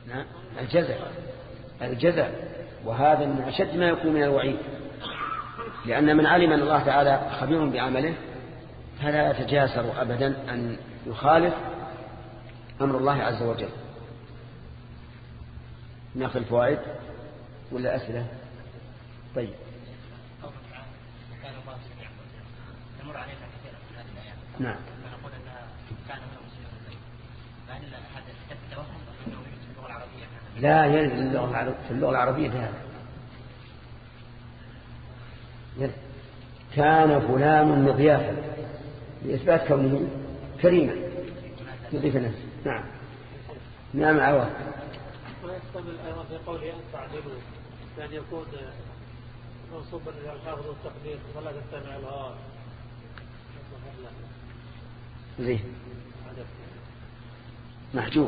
نعم الجزع، وهذا من أشد ما يكون من الوعيد، لأن من علم أن الله تعالى خبير بعمله فلا يتجاسر أبدا أن يخالف أمر الله عز وجل. ناخذ الفوائد ولا أسئلة؟ طيب. تمر علينا كثيرا في هذه الآيات. نعم. فنقول أنها كان من المسلمين الليل. فهل هذا التوهم في اللغة العربية؟ لا يرد في اللغة العربية هذا. كان فلان مضيافا لإثبات كونه كريما يضيف نفسه. نعم. نعم عوض. ويحتمل أيضا في قوله أن تعدلوا يعني يكون منصوبا إلى الحافظ والتقدير ولا تتبع الهوى. زين محجوب.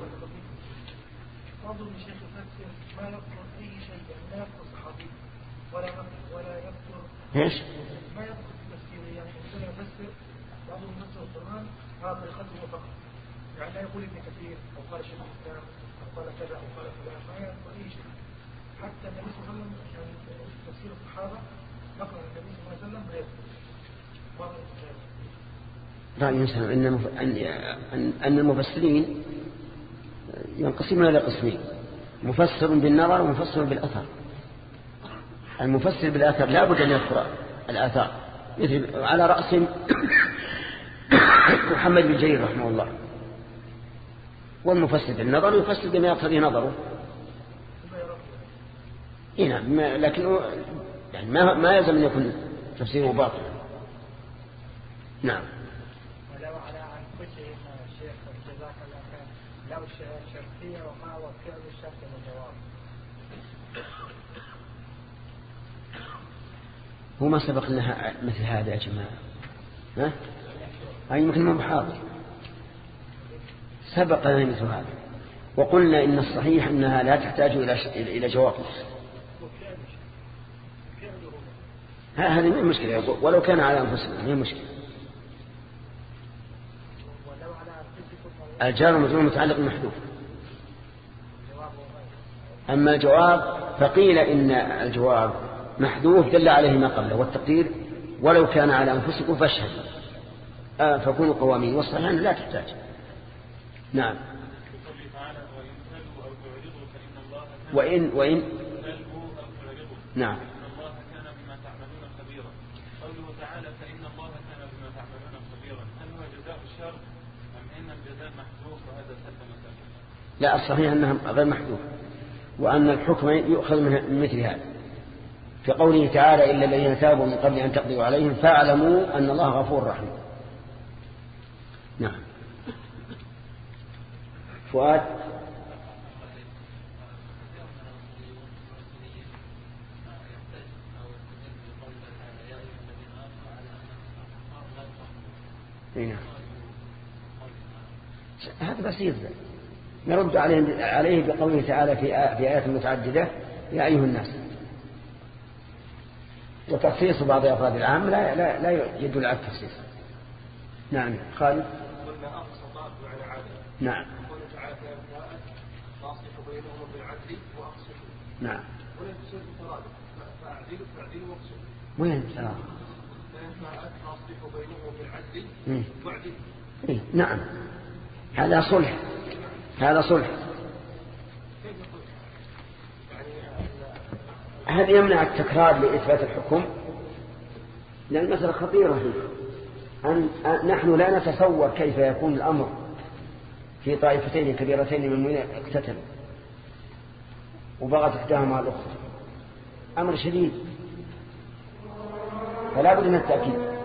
بعض الشيخ يفسر ما يذكر أي شيء لا يذكر صحابي ولا يذكر ايش؟ ما يذكر في تفسيره، يعني مثلا يفسر بعض المفسر القرآن هذا طريقته فقط، يعني لا يقول ابن كثير أو قال شيخ الإسلام أو قال كذا أو قال فلان، ما يذكر أي شيء. حتى النبي صلى الله عليه وسلم يعني تفسير الصحابة نقل النبي صلى الله عليه وسلم لا يذكر بعض الكتاب. رأي يسمع أن المفسرين ينقسمون إلى قسمين: مفسر بالنظر ومفسر بالأثر. المفسر بالأثر لا بد أن يذكر الآثار، مثل على رأس محمد بن جرير رحمه الله. والمفسر بالنظر يفسر بما يقتضي نظره. نعم، لكن يعني ما يلزم أن يكون تفسيره باطلا. نعم. ولو على عن كتب الشيخ جزاك الله خير، لو شرطية وما وكل الشرط والجواب. هو ما سبق لها مثل هذا يا جماعة؟ ها؟ أي مثل ما بحاضر سبق لنا مثل هذا، وقلنا إن الصحيح أنها لا تحتاج إلى جواب. هذه من المشكلة، ولو كان على أنفسنا هي مشكلة. الجار والمجرور متعلق بالمحذوف. أما الجواب فقيل إن الجواب محذوف دل عليه ما قبله، والتقدير ولو كان على أنفسكم فاشهدوا فكونوا قوامين، والصحيح لا تحتاج. نعم. وإن نعم. لا، الصحيح أنها غير محذوف، وأن الحكم يؤخذ من مثل هذا. في قوله تعالى: إلا الذين تابوا من قبل أن تقضوا عليهم فاعلموا أن الله غفور رحيم. نعم. فؤاد. نعم. هذا بسيط، نرد عليه بقوله تعالى في آيات متعددة: يا أيها الناس. وتخصيص بعض أفراد العام لا يدل على التخصيص. نعم. خالد. نعم. نعم. وين التراضي؟ نعم، هذا صلح. هذا يمنع التكرار لإثبات الحكم، لأن المسألة خطيرة فيه. نحن لا نتصور كيف يكون الأمر في طائفتين كبيرتين من المؤمنين اقتتلوا وبغت إحداهما على الأخرى، أمر شديد، فلا بد من التأكيد.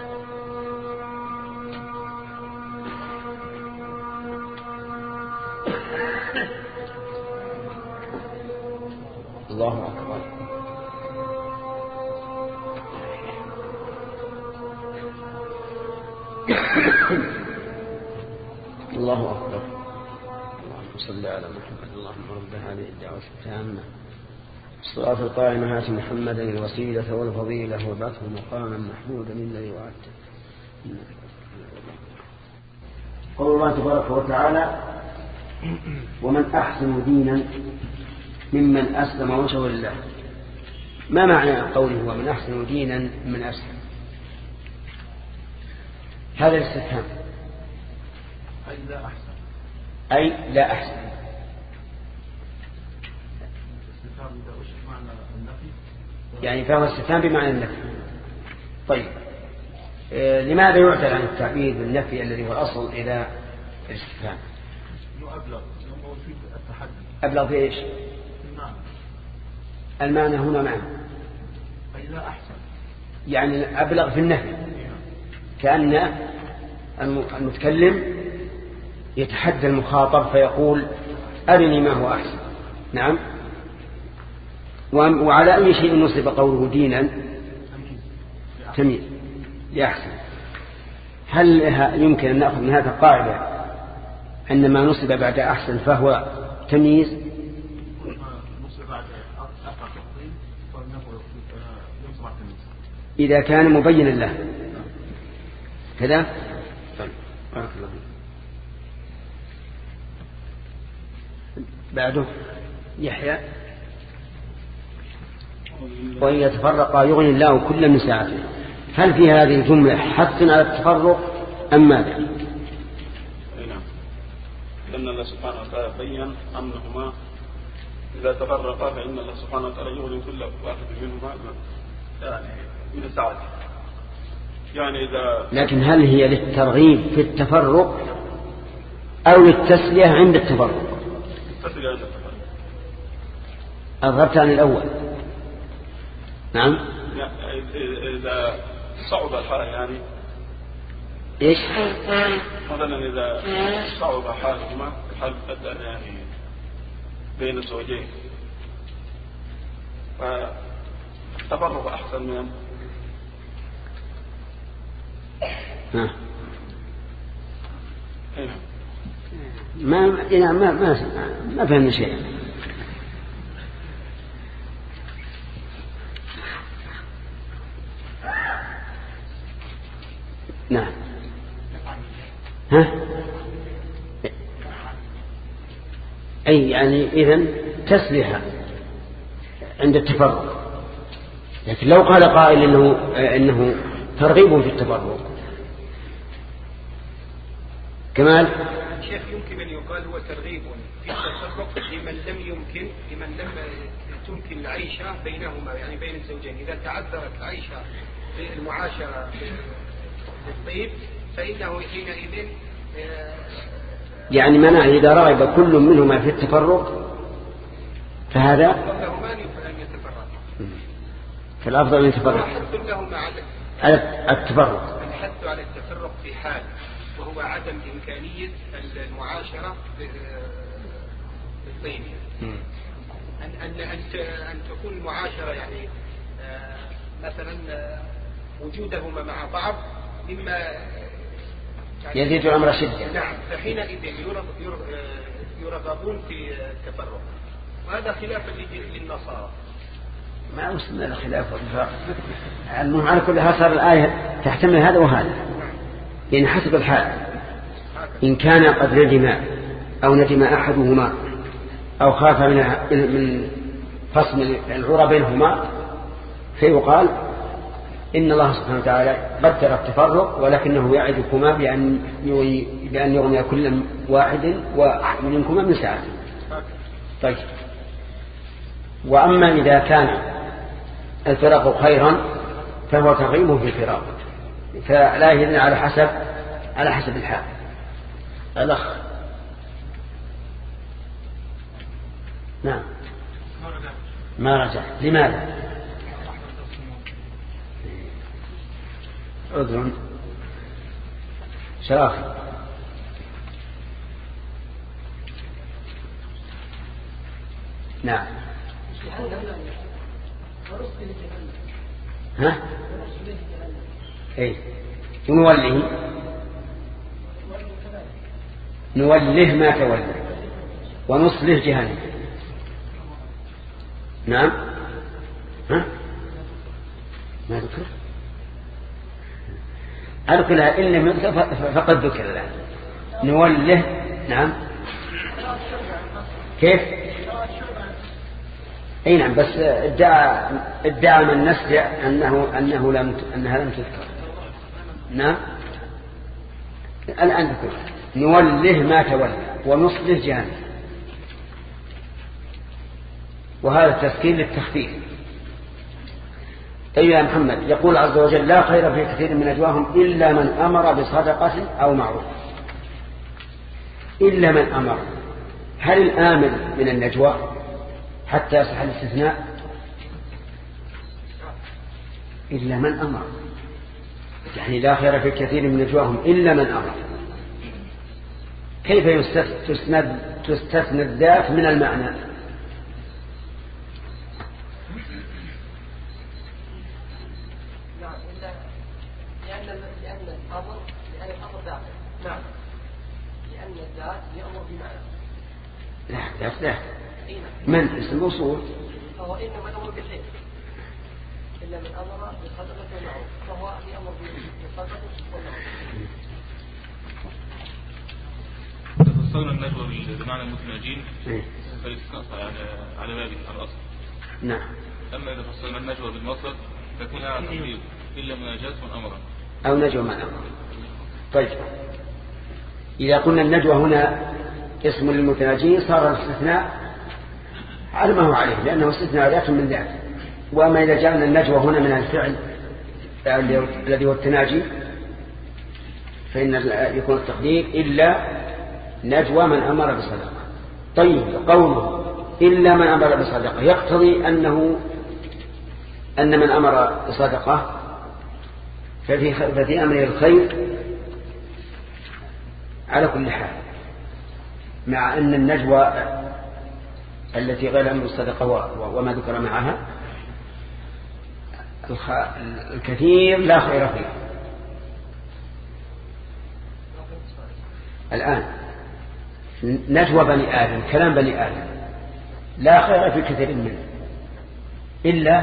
الله أكبر. الله أكبر. اللهم صل على محمد. اللهم رب هذه الدعوة التامة الصلاة القائمة آت محمدا الوسيلة والفضيلة وابعثه مقاما محمودا الذي وعدته. قول الله تبارك وتعالى: ومن أحسن دينا ممن أسلم وجهه لله. ما معنى قوله ومن أحسن دينا من أسلم؟ هذا الاستفهام أي لا أحسن، أي لا أحسن. استفهام بمعنى النفي، يعني فهو استفهام بمعنى النفي. طيب لماذا يعتل عن التعبير بالنفي الذي هو الأصل إلى الاستفهام؟ أبلغ لما يفيد التحدي. أبلغ في إيش؟ المعنى هنا معنى أي لا أحسن، يعني أبلغ في النفي، كأن المتكلم يتحدى المخاطب فيقول أرني ما هو أحسن. نعم. وعلى أي شيء نصب قوله دينا؟ تمييز لأحسن. هل يمكن أن نأخذ من هذا القاعدة أن ما نصب بعد أحسن فهو تمييز؟ إذا كان مبينا له كذا. طيب بارك الله فيك. بعده يحيى وإن يتفرقا يغني الله كل من سعته. هل في هذه الجملة حث على التفرق أم ماذا؟ نعم، لأن الله سبحانه وتعالى بين أنهما إذا تفرقا فإن الله سبحانه وتعالى يغني كل واحد منهما يعني من سعته. يعني إذا لكن هل هي للترغيب في التفرق أو للتسلية عند التفرق؟ التسلية عند التفرق. الربط عن الأول. نعم. إذا صعب الحال يعني إيش؟ مثلا إذا صعب حالهما حال يعني بين الزوجين فالتفرق أحسن من ما فهمنا شيء. نعم. أي يعني إذن تسليها عند التفرق. لكن لو قال قائل إنه ترغيب في التفرق. كمال شيخ يمكن أن يقال هو ترغيب في التفرق لمن لم تمكن العيشة بينهما، يعني بين الزوجين. إذا تعذرت العيشة المعاشرة بالطيب فإنه حينئذ يعني منع إذا رغب كل منهما في التفرق فهذا لهما أن يتفرقا، فالأفضل أن يتفرق على التفرق. الحث على التفرق في حال وهو عدم إمكانية المعاشرة بالطيب. أن تكون المعاشرة يعني مثلا وجودهما مع بعض مما يعني يزيد الأمر شدة. نعم، فحينئذ يرغبون في التفرق، وهذا خلافا للنصارى. ما وصلنا لخلاف والفرق. المهم على كل هذا صار الآية تحتمل هذا وهذا، يعني حسب الحال. إن كان قد ندم أو ندم أحدهما أو خاف من فصل العرى بينهما فيقال إن الله سبحانه وتعالى قدر التفرق ولكنه يعدكما بأن يغني كل واحد منكما من سعته. طيب. وأما إذا كان الفراق خيرا فهو ترغيب في الفراق، فلا يهدن على حسب الحال. الأخ. نعم. ما رجع. لماذا؟ عذر شرافي. نعم. ها؟ ايه نوله ما تولى ونصله جهنم. نعم. ها؟ ما ذكر أذكرها إن لم يذكر فقد ذكر الآن. نوله. نعم. كيف؟ اي نعم، بس ادعى من نسجع انها لم تذكر. نعم الان ذكر نوله ما تولى ونصله جهنم، وهذا التسكين للتخفيف. أيها يا محمد، يقول عز وجل لا خير في كثير من نجواهم إلا من أمر بصدقة أو معروف. إلا من أمر، هل الآمر من النجوى حتى يصح الاستثناء؟ إلا من أمر، يعني لا خير في كثير من نجواهم إلا من أمر. كيف تستثنى الذات من المعنى؟ لا من اسم الوصول فهو إنما الأمر بالخير إلا من أمر بصدقة المعروف فهو يأمر بصدقة المعروف. فصلنا النجوى بمعنى المتناجين فالاستثناء على بابه على الأصل. نعم. أما إذا فصلنا النجوى بالمصدر تكون على تقريب إلا مناجاة من أمره أو نجوى من أمره. طيب إذا قلنا النجوى هنا اسم للمتناجين صار الاستثناء على ما هو عليه، لأنه استثناء ذات من ذات. وأما إذا جعلنا النجوى هنا من الفعل الذي هو التناجي فإن يكون التقدير إلا نجوى من أمر بصدقة. طيب قوله إلا من أمر بصدقة يقتضي أن من أمر بصدقة ففي أمر الخير على كل حال، مع أن النجوى التي غير أمر الصدقة وما ذكر معها الكثير لا خير فيه. الآن نجوى بني آدم، كلام بني آدم لا خير في كثير منه إلا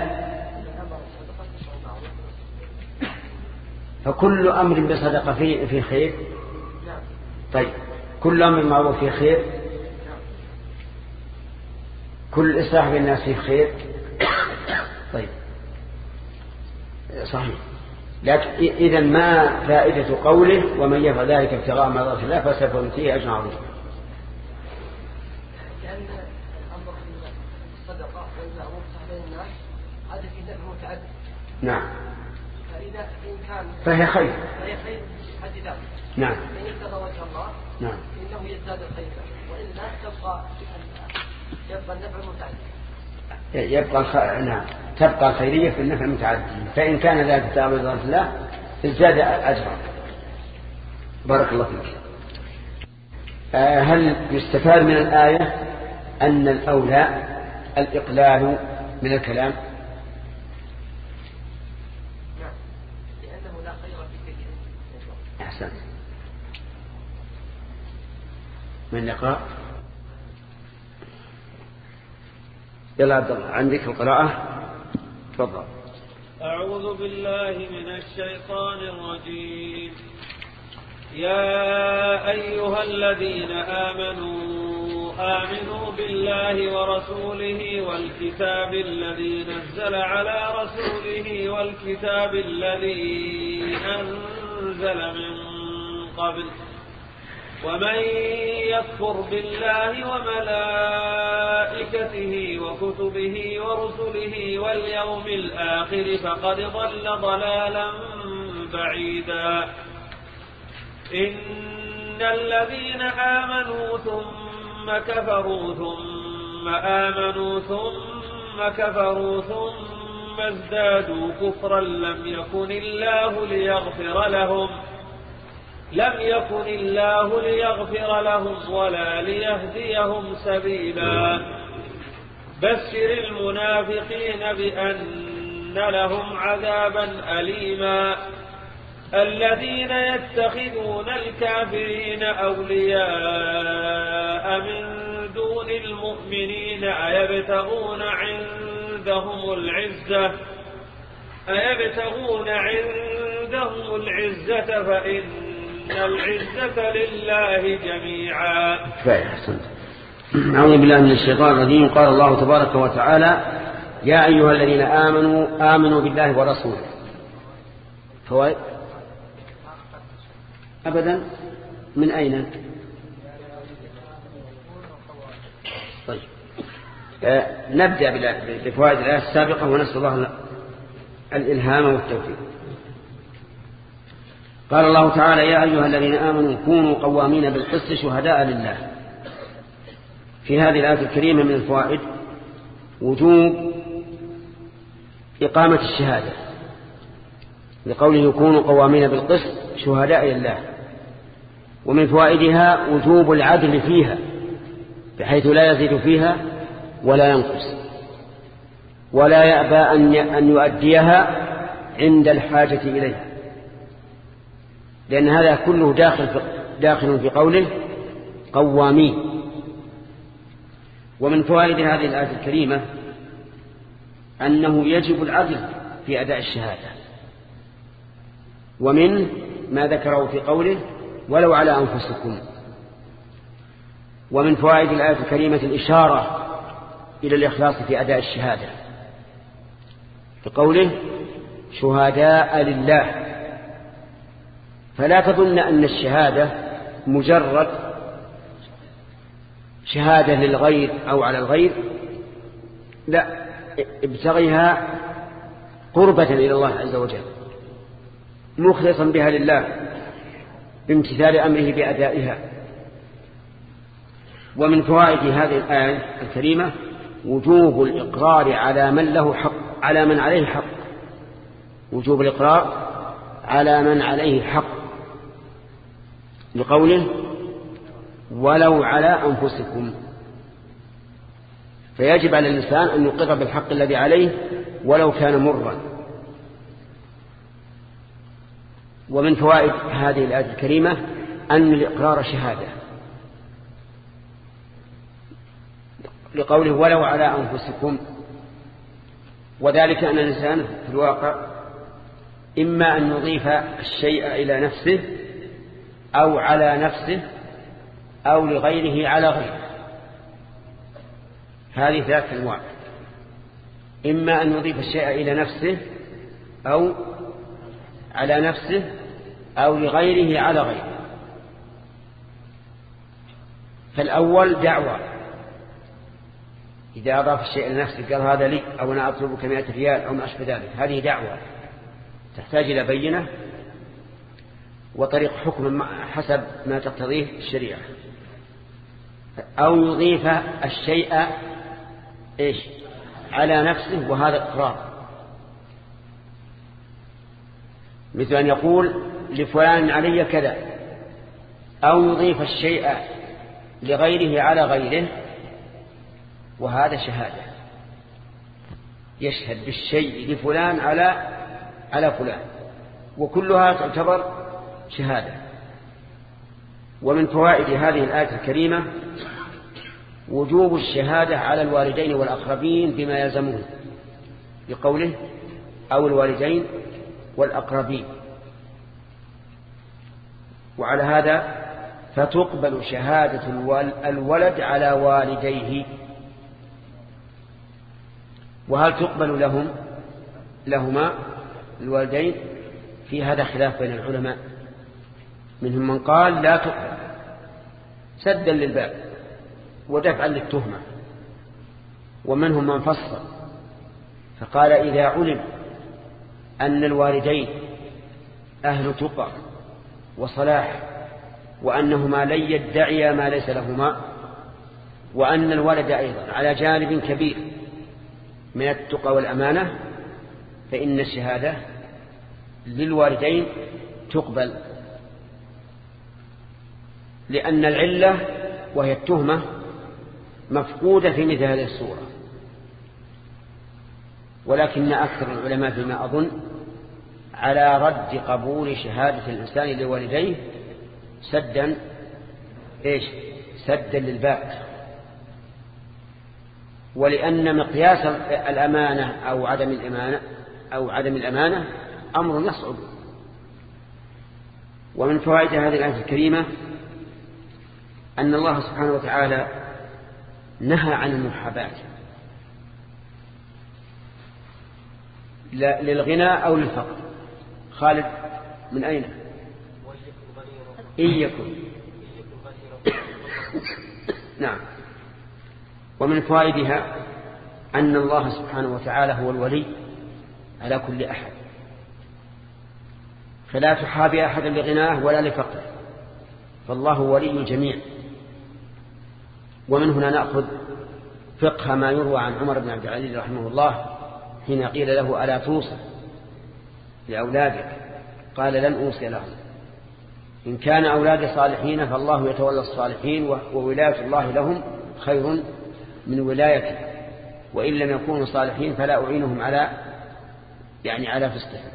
فكل أمر بصدقة في خير. طيب كل أمر معروف في خير، كل إصلاح بالناس في خير. طيب صحيح، لكن إذا ما فائدة قوله ومن يفعل ذلك ابتغاء مرضات الله فسوف نؤتيه أجرا عظيما؟ لأن الأمر بالصدقة والمعروف بين الناس هذا في نفع متعدد. نعم. فإذا إن كان فهي خير حد ذلك. نعم. إن ابتغى وجه الله نعم إنه يزداد الخير، وإلا يبقى النفع المتعدد. نعم تبقى الخيرية في النفع المتعدد، فإن كان ذلك ابتغاء مرضات الله ازداد أجرا. بارك الله فيك. هل يستفاد من الآية أن الأولى الإقلال من الكلام؟ نعم، لأنه لا خير في كثير. أحسن. من يقرأ؟ يلا عبد الله عندك القراءة، تفضل. أعوذ بالله من الشيطان الرجيم. يا أيها الذين آمنوا بالله ورسوله والكتاب الذي نزل على رسوله والكتاب الذي أنزل من قبل، ومن يكفر بالله وملائكته وكتبه ورسله واليوم الآخر فقد ضل ضلالا بعيدا. إن الذين آمنوا ثم كفروا ثم آمنوا ثم كفروا ثم ازدادوا كفرا لم يكن الله ليغفر لهم ولا ليهديهم سبيلا. بشر المنافقين بأن لهم عذابا أليما. الذين يتخذون الكافرين أولياء من دون المؤمنين أيبتغون عندهم العزة فإن العزة لله جميعا. أعوذ بالله من الشيطان الرجيم. قال الله تبارك وتعالى: يا أيها الذين آمنوا بالله ورسوله. فوائد أبدا من أين؟ طيب نبدأ بفوائد الآية السابقة ونسأل الله الإلهام والتوفيق. قال الله تعالى: يا أيها الذين آمنوا كونوا قوامين بالقسط شهداء لله. في هذه الآية الكريمة من الفوائد وجوب إقامة الشهادة، لقوله كونوا قوامين بالقسط شهداء لله. ومن فوائدها وجوب العدل فيها، بحيث لا يزيد فيها ولا ينقص، ولا يأبى أن يؤديها عند الحاجة إليها، لأن هذا كله داخل في قوله قوامين. ومن فوائد هذه الآية الكريمة أنه يجب العدل في أداء الشهادة، ومن ما ذكره في قوله ولو على أنفسكم. ومن فوائد الآية الكريمة الإشارة إلى الإخلاص في أداء الشهادة، في قوله شهداء لله. فلا تظن أن الشهادة مجرد شهادة للغير أو على الغير، لا، ابتغيها قربة إلى الله عز وجل، مخلصا بها لله بامتثال أمره بأدائها. ومن فوائد هذه الآية الكريمة وجوب الإقرار على من له حق، على من عليه حق، وجوب الإقرار على من عليه حق، لقوله ولو على أنفسكم. فيجب على الإنسان أن يقر بالحق الذي عليه ولو كان مرا. ومن فوائد هذه الآية الكريمة أن الإقرار شهادة، لقوله ولو على أنفسكم، وذلك أن الإنسان في الواقع إما أن يضيف الشيء إلى نفسه أو على نفسه أو لغيره على غيره. هذه ثلاث أنواع: إما أن يضيف الشيء إلى نفسه أو على نفسه أو لغيره على غيره. فالأول دعوة، إذا أضاف الشيء لنفسه قال هذا لي أو أنا أطلبك 100 ريال أو ما أشبه ذلك، هذه دعوة تحتاج إلى بينة وطريق حكم حسب ما تقتضيه الشريعة. أو يضيف الشيء على نفسه، وهذا إقرار، مثل أن يقول لفلان علي كذا. أو يضيف الشيء لغيره على غيره، وهذا شهادة، يشهد بالشيء لفلان على فلان، وكلها تعتبر شهادة. ومن فوائد هذه الآية الكريمة وجوب الشهادة على الوالدين والأقربين بما يلزمون، بقوله أو الوالدين والأقربين. وعلى هذا فتقبل شهادة الولد على والديه. وهل تقبل لهما الوالدين؟ في هذا خلاف بين العلماء، منهم من قال لا تقبل سدا للباب ودفعا للتهمة، ومنهم من فصل فقال إذا علم أن الوالدين أهل تقى وصلاح، وأنهما لن يدعيا ما ليس لهما، وأن الولد أيضا على جانب كبير من التقى والأمانة، فإن الشهادة للوالدين تقبل، لأن العلة وهي التهمة مفقودة في مثل هذه الصورة. ولكن أكثر العلماء فيما أظن على رد قبول شهادة الإنسان لوالديه سدا للباب، ولأن مقياس الأمانة أو عدم الأمانة أمر يصعب. ومن فوائد هذه الآية الكريمة أن الله سبحانه وتعالى نهى عن المحاباة للغنى أو للفقر. خالد من أين؟ إن يكن نعم. ومن فوائدها أن الله سبحانه وتعالى هو الولي على كل أحد، فلا تحابي أحدا لغناه ولا لفقره، فالله ولي الجميع. ومن هنا نأخذ فقه ما يروى عن عمر بن عبد العزيز رحمه الله حين قيل له ألا توصي لأولادك؟ قال لن أوصي لهم، إن كان أولادي صالحين فالله يتولى الصالحين، وولاية الله لهم خير من ولايته، وإن لم يكونوا صالحين فلا أعينهم على فسقهم.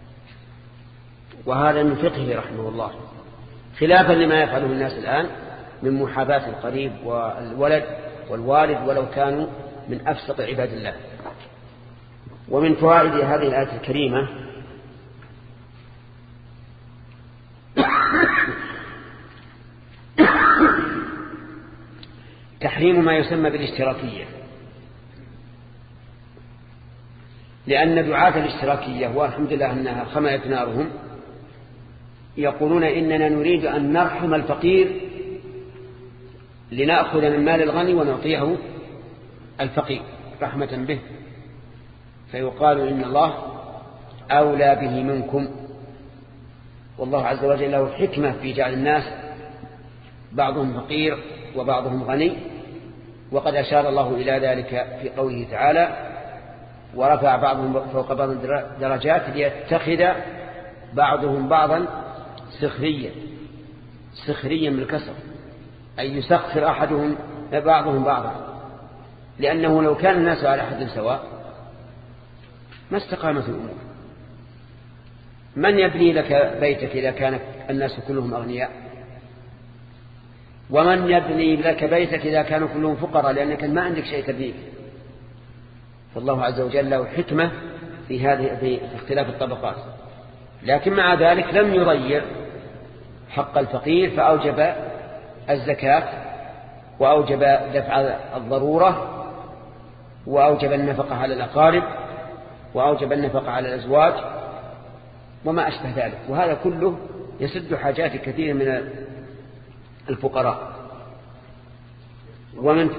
وهذا من فقهه رحمه الله، خلافا لما يفعله الناس الآن من محاباة القريب والولد والوالد ولو كانوا من أفسق عباد الله. ومن فوائد هذه الآية الكريمة تحريم ما يسمى بالاشتراكية، لأن دعاة الاشتراكية والحمد لله أنها خملت نارهم يقولون إننا نريد أن نرحم الفقير لنأخذ من مال الغني ونعطيه الفقير رحمة به، فيقال إن الله أولى به منكم، والله عز وجل له حكمة في جعل الناس بعضهم فقير وبعضهم غني، وقد أشار الله إلى ذلك في قوله تعالى ورفع بعضهم فوق بعض درجات ليتخذ بعضهم بعضا سخريا بالكسر، أي يسخر أحدهم بعضهم بعضا، لأنه لو كان الناس على حد سواء ما استقامت الأمور. من يبني لك بيتك إذا كان الناس كلهم أغنياء؟ ومن يبني لك بيتك إذا كانوا كلهم فقراء لأنك ما عندك شيء تبنيه؟ فالله عز وجل له حكمة في اختلاف الطبقات، لكن مع ذلك لم يضيع حق الفقير، فأوجب الزكاة وأوجب دفع الضرورة وأوجب النفقة على الأقارب وأوجب النفقة على الأزواج وما أشبه ذلك، وهذا كله يسد حاجات كثير من الفقراء. ومن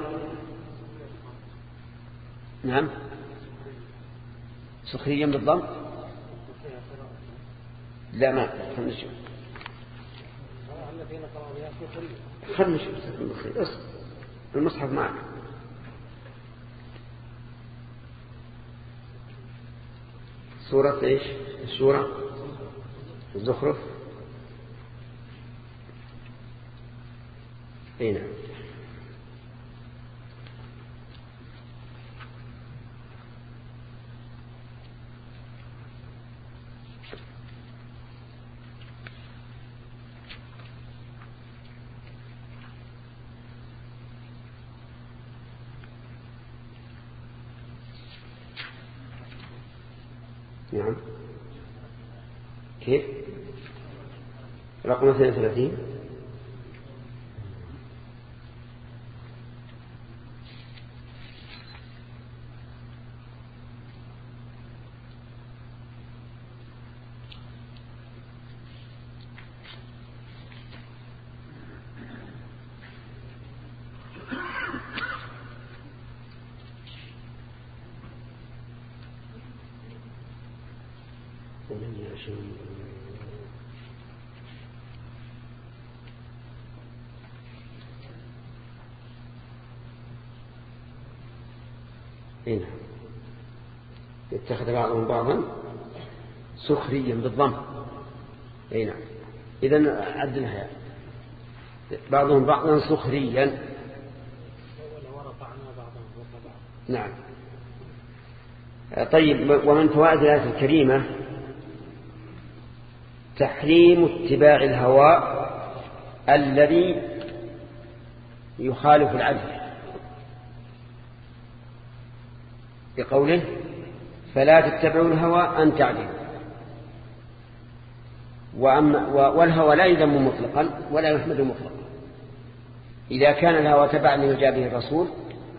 نعم سخريا بالضم لا ما خلنا نشوف المصحف معك. سورة ايش؟ السورة الزخرف. اي نعم. نعم. كيف؟ رقم 32. هنا يتخذ بعضهم بعضا سخريا بالضم. هنا إذن عدلها بعضهم بعضا سخريا. نعم. طيب. ومن فوائد الآية الكريمة تحريم اتباع الهوى الذي يخالف العدل، بقوله فلا تتبعوا الهوى أن تعدلوا. والهوى لا يذم مطلقا ولا يحمد مطلقا، إذا كان الهوى تبعا لما جاء به الرسول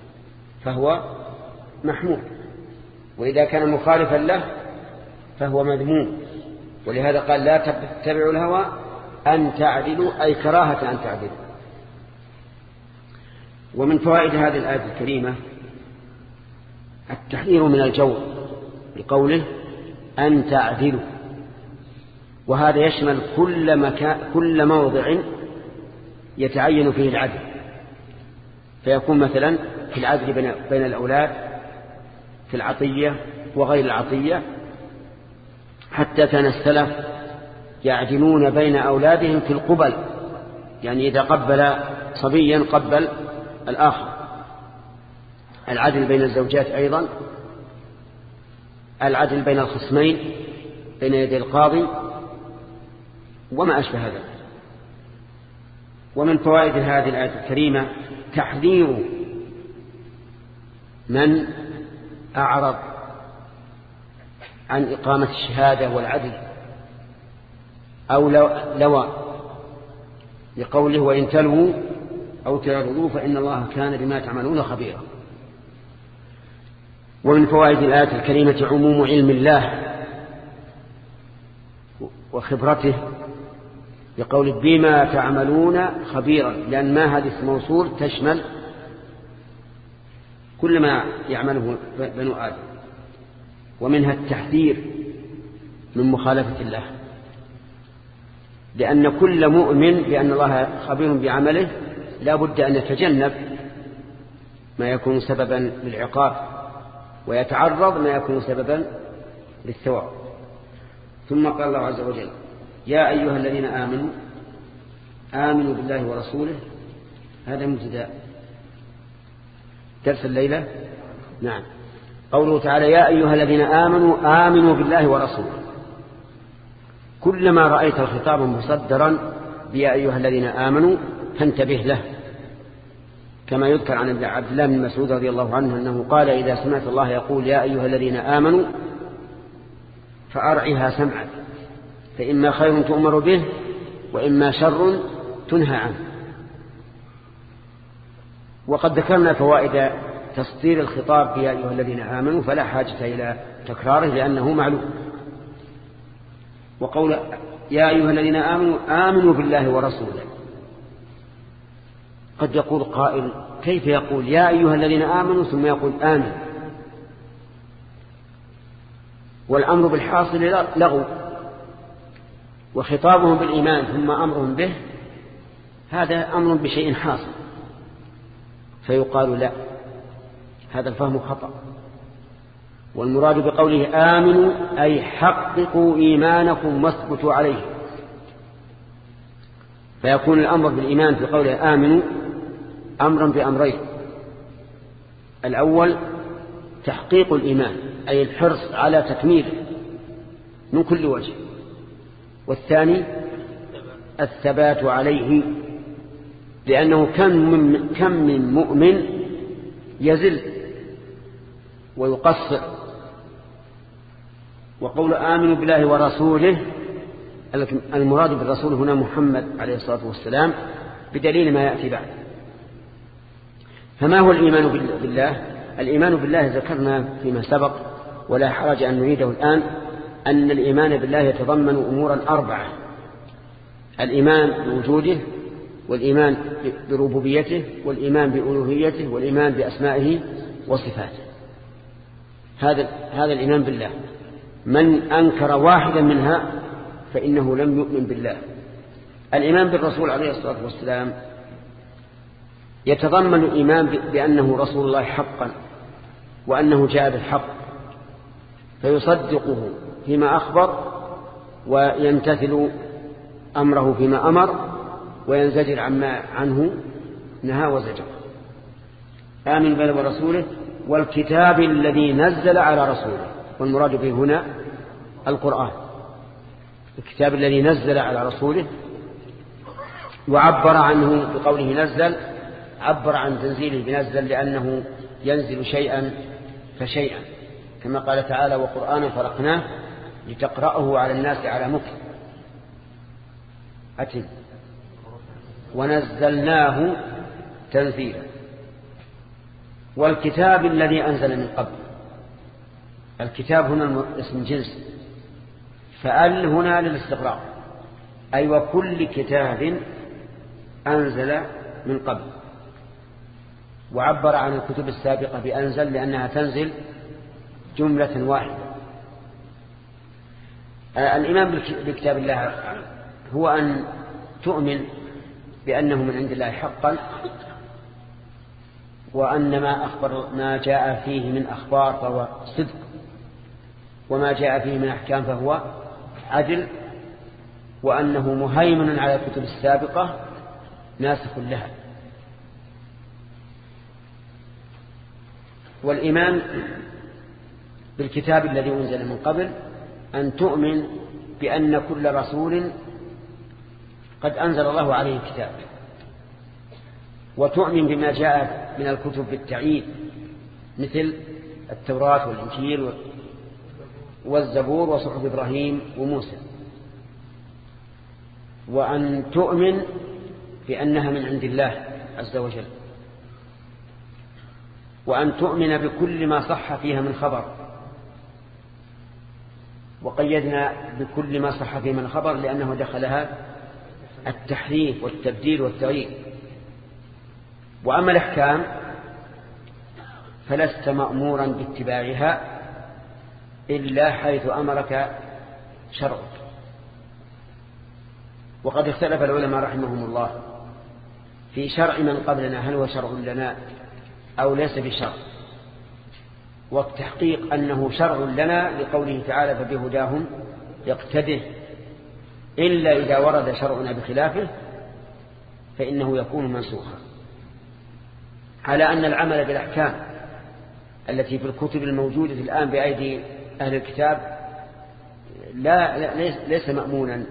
فهو محمود، وإذا كان مخالفا له فهو مذموم. ولهذا قال لا تتبعوا الهوى أن تعدلوا، أي كراهة أن تعدلوا. ومن فوائد هذه الآية الكريمة التحذير من الجور بقوله أن تعدلوا، وهذا يشمل كل موضع يتعين فيه العدل، فيكون مثلا في العدل بين الأولاد، في العطية وغير العطية، حتى كان السلف يعدلون بين أولادهم في القبل، يعني إذا قبل صبيا قبل الآخر. العدل بين الزوجات أيضا، العدل بين الخصمين بين يدي القاضي وما أشبه ذلك. ومن فوائد هذه الآية الكريمة تحذير من أعرض عن إقامة الشهادة والعدل أو لوى، لقوله وإن تلووا أو تعرضوا فإن الله كان بما تعملون خبيرا. ومن فوائد الآية الكريمة عموم علم الله وخبرته، لقول بما تعملون خبيرا، لأن ما هذه اسم موصول تشمل كل ما يعمله بنو آدم. ومنها التحذير من مخالفة الله، لأن كل مؤمن بأن الله خبير بعمله لا بد أن يتجنب ما يكون سببا للعقاب ويتعرض ما يكون سببا للثواب. ثم قال الله عز وجل يا أيها الذين آمنوا بالله ورسوله. هذا مبتدأ درس الليلة. نعم، قوله تعالى يا أيها الذين آمنوا بالله ورسوله، كلما رأيت الخطاب مصدرا بيا أيها الذين آمنوا فانتبه له، كما يذكر عن عبد الله بن مسعود رضي الله عنه أنه قال إذا سمعت الله يقول يا أيها الذين آمنوا فأرعها سمعك، فإما خير تؤمر به وإما شر تنهى عنه. وقد ذكرنا فوائد تصدير الخطاب يا أيها الذين آمنوا، فلا حاجة إلى تكراره لأنه معلوم. وقول يا أيها الذين آمنوا بالله ورسوله، قد يقول قائل كيف يقول يا أيها الذين آمنوا ثم يقول آمن؟ والأمر بالحاصل لغو، وخطابهم بالإيمان ثم أمرهم به هذا أمر بشيء حاصل، فيقال لا، هذا الفهم خطأ. والمراد بقوله آمنوا أي حققوا إيمانكم واثبتوا عليه، فيكون الأمر بالإيمان في قوله آمنوا أمرا بأمرين: الأول تحقيق الإيمان أي الحرص على تكميله من كل وجه، والثاني الثبات عليه، لأنه كم من مؤمن يزل ويقصر. وقول آمنوا بالله ورسوله، المراد بالرسول هنا محمد عليه الصلاة والسلام بدليل ما يأتي بعد. فما هو الإيمان بالله؟ الإيمان بالله ذكرنا فيما سبق ولا حرج أن نعيده الآن، أن الإيمان بالله يتضمن أمورا أربعة: الإيمان بوجوده، والإيمان بربوبيته، والإيمان بألوهيته، والإيمان بأسمائه وصفاته. هذا الإيمان بالله. من أنكر واحدا منها فإنه لم يؤمن بالله. الإيمان بالرسول عليه الصلاة والسلام يتضمن الإيمان بأنه رسول الله حقا، وأنه جاء بالحق، فيصدقه فيما أخبر ويمتثل أمره فيما أمر وينزجر عنه نهى وزجر. آمن بالله ورسوله والكتاب الذي نزل على رسوله، والمراد به هنا القرآن، الكتاب الذي نزل على رسوله. وعبر عنه بقوله نزل، عبر عن تنزيله بنزل لأنه ينزل شيئا فشيئا، كما قال تعالى وقرآنا فرقناه لتقرأه على الناس على مكث أتم ونزلناه تنزيلا. والكتاب الذي أنزل من قبل. الكتاب هنا اسم جنس، فأل هنا للاستغراق، أي وكل كتاب أنزل من قبل. وعبر عن الكتب السابقة بأنزل لأنها تنزل جملة واحدة. الإيمان بكتاب الله هو أن تؤمن بأنه من عند الله حقا، وأن ما جاء فيه من أخبار فهو صدق، وما جاء فيه من أحكام فهو عدل، وأنه مهيمن على الكتب السابقة ناسخ لها. والإيمان بالكتاب الذي أنزل من قبل أن تؤمن بأن كل رسول قد أنزل الله عليه كتاب، وتؤمن بما جاء من الكتب بالتعيين مثل التوراة والإنجيل والزبور وصحف إبراهيم وموسى، وأن تؤمن بأنها من عند الله عز وجل، وأن تؤمن بكل ما صح فيها من خبر. وقيدنا بكل ما صح فيه من خبر لأنه دخلها التحريف والتبديل والتغيير. وأما الأحكام فلست مأمورا باتباعها إلا حيث أمرك شرعك. وقد اختلف العلماء رحمهم الله في شرع من قبلنا، هل هو شرع لنا أو ليس بشرع، والتحقيق أنه شرع لنا لقوله تعالى فبهداهم يقتده، إلا إذا ورد شرعنا بخلافه فإنه يكون منسوخا. على أن العمل بالأحكام التي في الكتب الموجودة الآن بأيدي أهل الكتاب ليس مأمونا،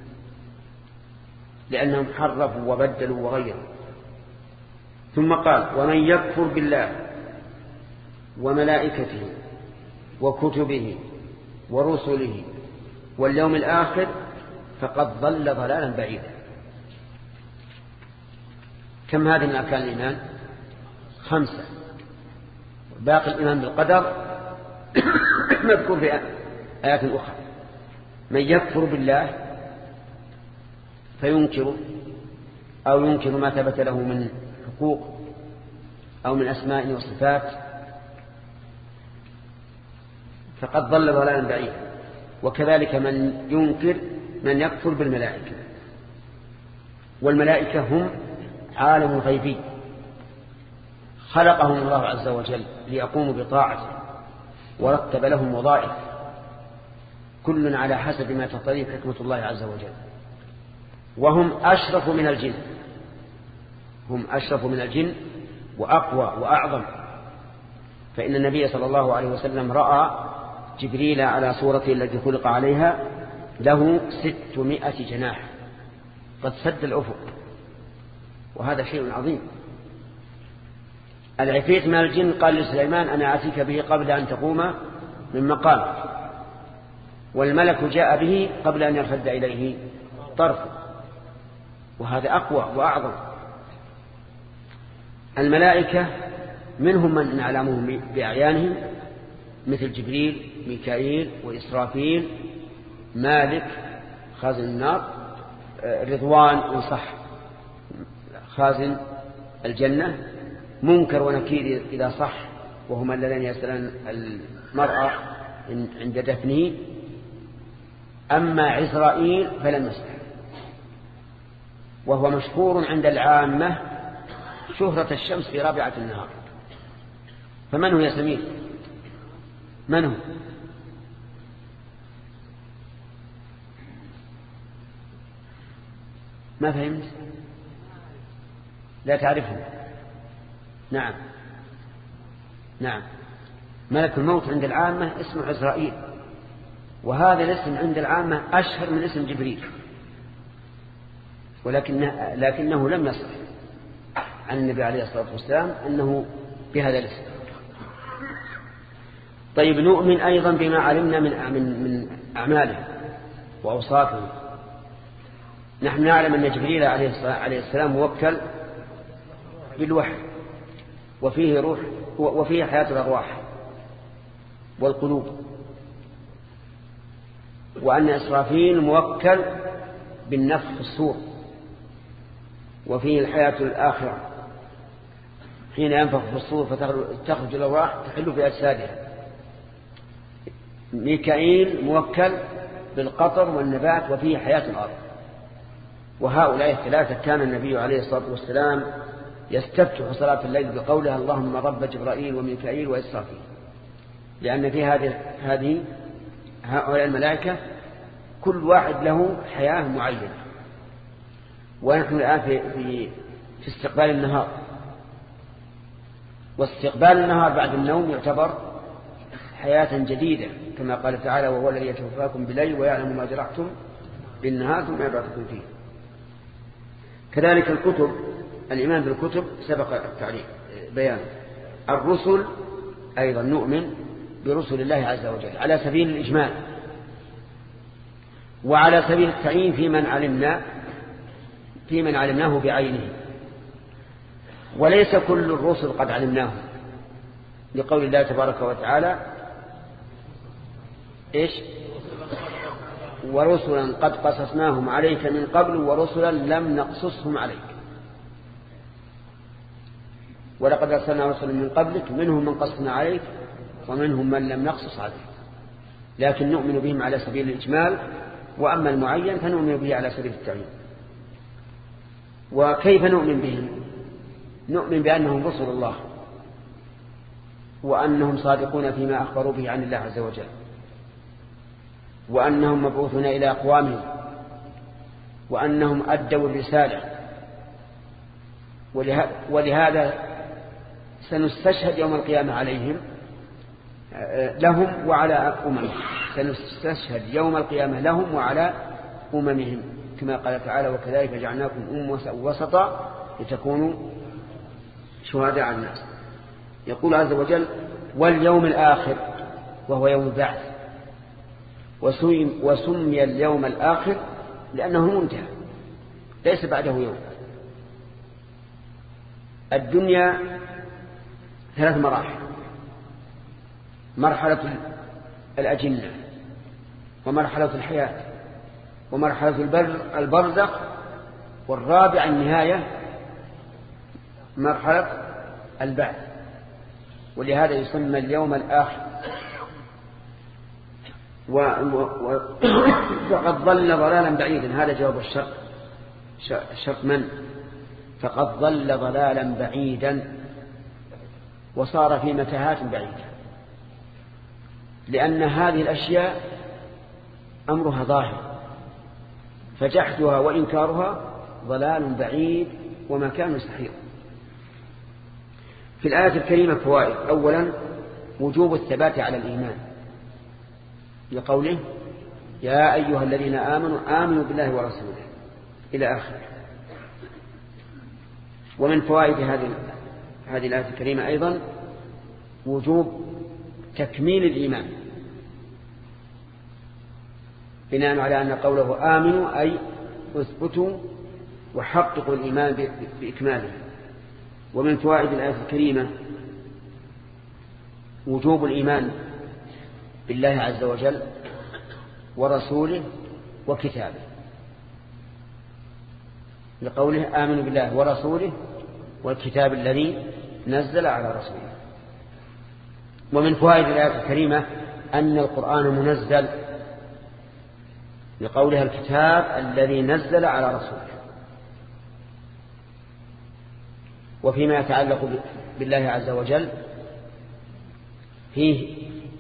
لأنهم حرفوا وبدلوا وغيروا. ثم قال ومن يكفر بالله وملائكته وكتبه ورسله واليوم الآخر فقد ضل ضلالا بعيدا. كم هذه من أركان الإيمان؟ 5. باقي الإيمان بالقدر مذكور في آيات أخرى. من يكفر بالله فينكر أو ينكر ما ثبت له من حقوق أو من أسماء وصفات فقد ضل ضلالا بعيدا. وكذلك من يكفر بالملائكة، والملائكة هم عالم غيبي خلقهم الله عز وجل ليقوموا بطاعته، ورتب لهم وظائف كل على حسب ما تقتضيه حكمة الله عز وجل. وهم أشرف من الجن، هم أشرف من الجن وأقوى وأعظم. فإن النبي صلى الله عليه وسلم رأى جبريل على صورته التي خلق عليها له 600 جناح قد سد الأفق، وهذا شيء عظيم. العفريت من الجن قال لسليمان أنا آتيك به قبل أن تقوم من مقام، والملك جاء به قبل أن يرتد إليه طرفه، وهذا أقوى وأعظم. الملائكة منهم من نعلمهم بأعيانهم مثل جبريل ميكائيل وإسرافيل، مالك خازن النار، رضوان إن صح خازن الجنة، منكر ونكير إذا صح وهما الذين يسألون المرأة عند دفنه. أما عزرائيل فلم يصح، وهو مشهور عند العامة شهرة الشمس في رابعة النهار. فمن هو يا سمير؟ من هو؟ ما فهمت؟ لا تعرفه؟ نعم نعم، ملك الموت عند العامة اسمه عزرائيل، وهذا الاسم عند العامة أشهر من اسم جبريل، لكنه لم يصح عن النبي عليه الصلاة والسلام أنه بهذا الاسم. طيب، نؤمن أيضا بما علمنا من أعماله وأوصافه. نحن نعلم أن جبريل عليه السلام موكل بالوحي وفيه روح وفيه حياة الأرواح والقلوب، وأن إسرافيل موكل بالنفخ في الصور، وفيه الحياة الآخرة حين ينفخ في الصور فتخرج الأرواح تحل في أجسادها. ميكائيل موكل بالقطر والنبات وفيه حياة الأرض. وهؤلاء الثلاثة كان النبي عليه الصلاة والسلام يستفتح صلاة الليل بقولها اللهم رب جبرائيل وميكائيل وإسرافيل، لأن في هؤلاء الملائكة كل واحد له حياة معينة. ونحن الآن في استقبال النهار، واستقبال النهار بعد النوم يعتبر حياة جديدة، كما قال تعالى وهو الذي يتوفاكم بالليل ويعلم ما جرحتم بالنهار ثم يبعثكم فيه. كذلك الكتب، الإيمان بالكتب سبق التعريف بيان. الرسل أيضا نؤمن برسل الله عز وجل على سبيل الإجمال وعلى سبيل التعيين في من علمناه بعينه، وليس كل الرسل قد علمناه، لقول الله تبارك وتعالى إيش؟ ورسلا قد قصصناهم عليك من قبل ورسلا لم نقصصهم عليك. ولقد أرسلنا رسلا من قبلك منهم من قصصنا عليك ومنهم من لم نقصص عليك، لكن نؤمن بهم على سبيل الإجمال، وأما المعين فنؤمن به على سبيل التعيين. وكيف نؤمن بهم؟ نؤمن بأنهم رسل الله، وأنهم صادقون فيما أخبروا به عن الله عز وجل، وأنهم مبعوثون إلى أقوامهم، وأنهم أدوا الرسالة. ولهذا سنستشهد يوم القيامة عليهم لهم وعلى أممهم، سنستشهد يوم القيامة لهم وعلى أممهم، كما قال تعالى وكذلك جعلناكم أمة وسطا لتكونوا شهداء على الناس. يقول عز وجل واليوم الآخر وهو يوم البعث، وسمي اليوم الآخر لأنه منتهى ليس بعده يوم. الدنيا 3 مراحل: مرحلة الأجنة، ومرحلة الحياة، ومرحلة البرزخ، والرابع النهاية مرحلة البعث. ولهذا يسمى اليوم الآخر. فقد ضل ضلالا بعيدا، هذا جواب الشرط من؟ فقد ضل ضلالا بعيدا وصار في متاهات بعيدة، لأن هذه الأشياء أمرها ظاهر، فجحدها وإنكارها ضلال بعيد ومكان سحيق. في الآية الكريمة فوائد: أولا وجوب الثبات على الإيمان، لقوله يا أيها الذين آمنوا بالله ورسوله إلى آخره. ومن فوائد هذه الآية الكريمة أيضا وجوب تكميل الإيمان، بناء على أن قوله آمنوا أي اثبتوا وحققوا الإيمان بإكماله. ومن فوائد الآية الكريمة وجوب الإيمان بالله عز وجل ورسوله وكتابه، لقوله آمنوا بالله ورسوله والكتاب الذي نزل على رسوله. ومن فوائد الآية الكريمة أن القرآن منزل، لقولها الكتاب الذي نزل على رسوله. وفيما يتعلق بالله عز وجل فيه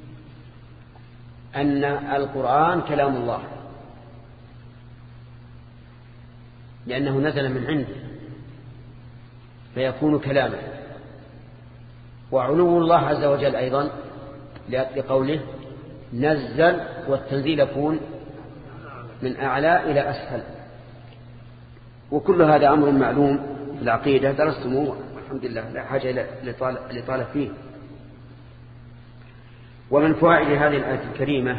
أن القرآن كلام الله، لأنه نزل من عنده فيكون كلاما. وعلو الله عز وجل أيضا لقوله نزل، والتنزيل يكون من أعلى إلى أسفل. وكل هذا أمر معلوم في العقيدة، درستموه الحمد لله، لا حاجة لطالب فيه. ومن فوائد هذه الآية الكريمة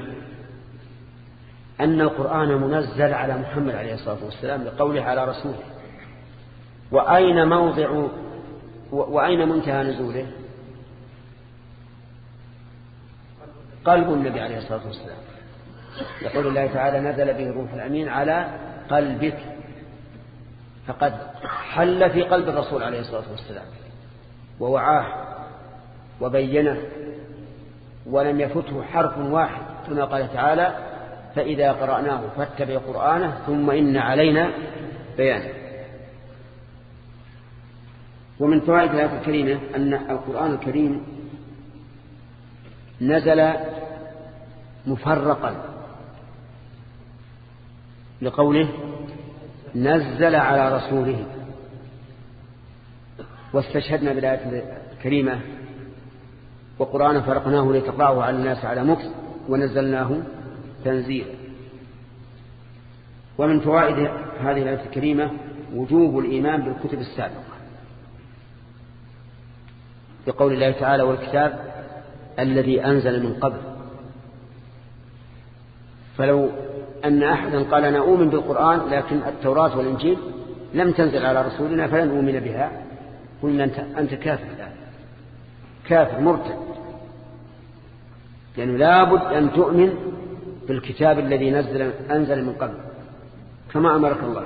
أن القرآن منزل على محمد عليه الصلاة والسلام، لقوله على رسوله. وأين منتهى نزوله؟ قلب النبي عليه الصلاة والسلام. يقول الله تعالى نزل به الروح الأمين على قلبك، فقد حل في قلب الرسول عليه الصلاة والسلام ووعاه وبينه، ولم يفته حرف واحد. ثم قال تعالى فإذا قرأناه فاتبع قرآنه ثم إن علينا بيانه. ومن فوائد الآية الكريمة أن القرآن الكريم نزل مفرقا لقوله نزل على رسوله، واستشهدنا بالآية الكريمة وقرآن فرقناه لتقرأه على الناس على مكث ونزلناه تنزيلا. ومن فوائد هذه الآية الكريمة وجوب الإيمان بالكتب السابقة، بقول الله تعالى والكتاب الذي أنزل من قبل. فلو أن أحدا قال أنا أؤمن بالقرآن لكن التوراة والإنجيل لم تنزل على رسولنا فلن أؤمن بها، قلنا أنت كافر الآن، كافر مرتد، لأنه لابد أن تؤمن بالكتاب الذي أنزل من قبل كما أمرك الله.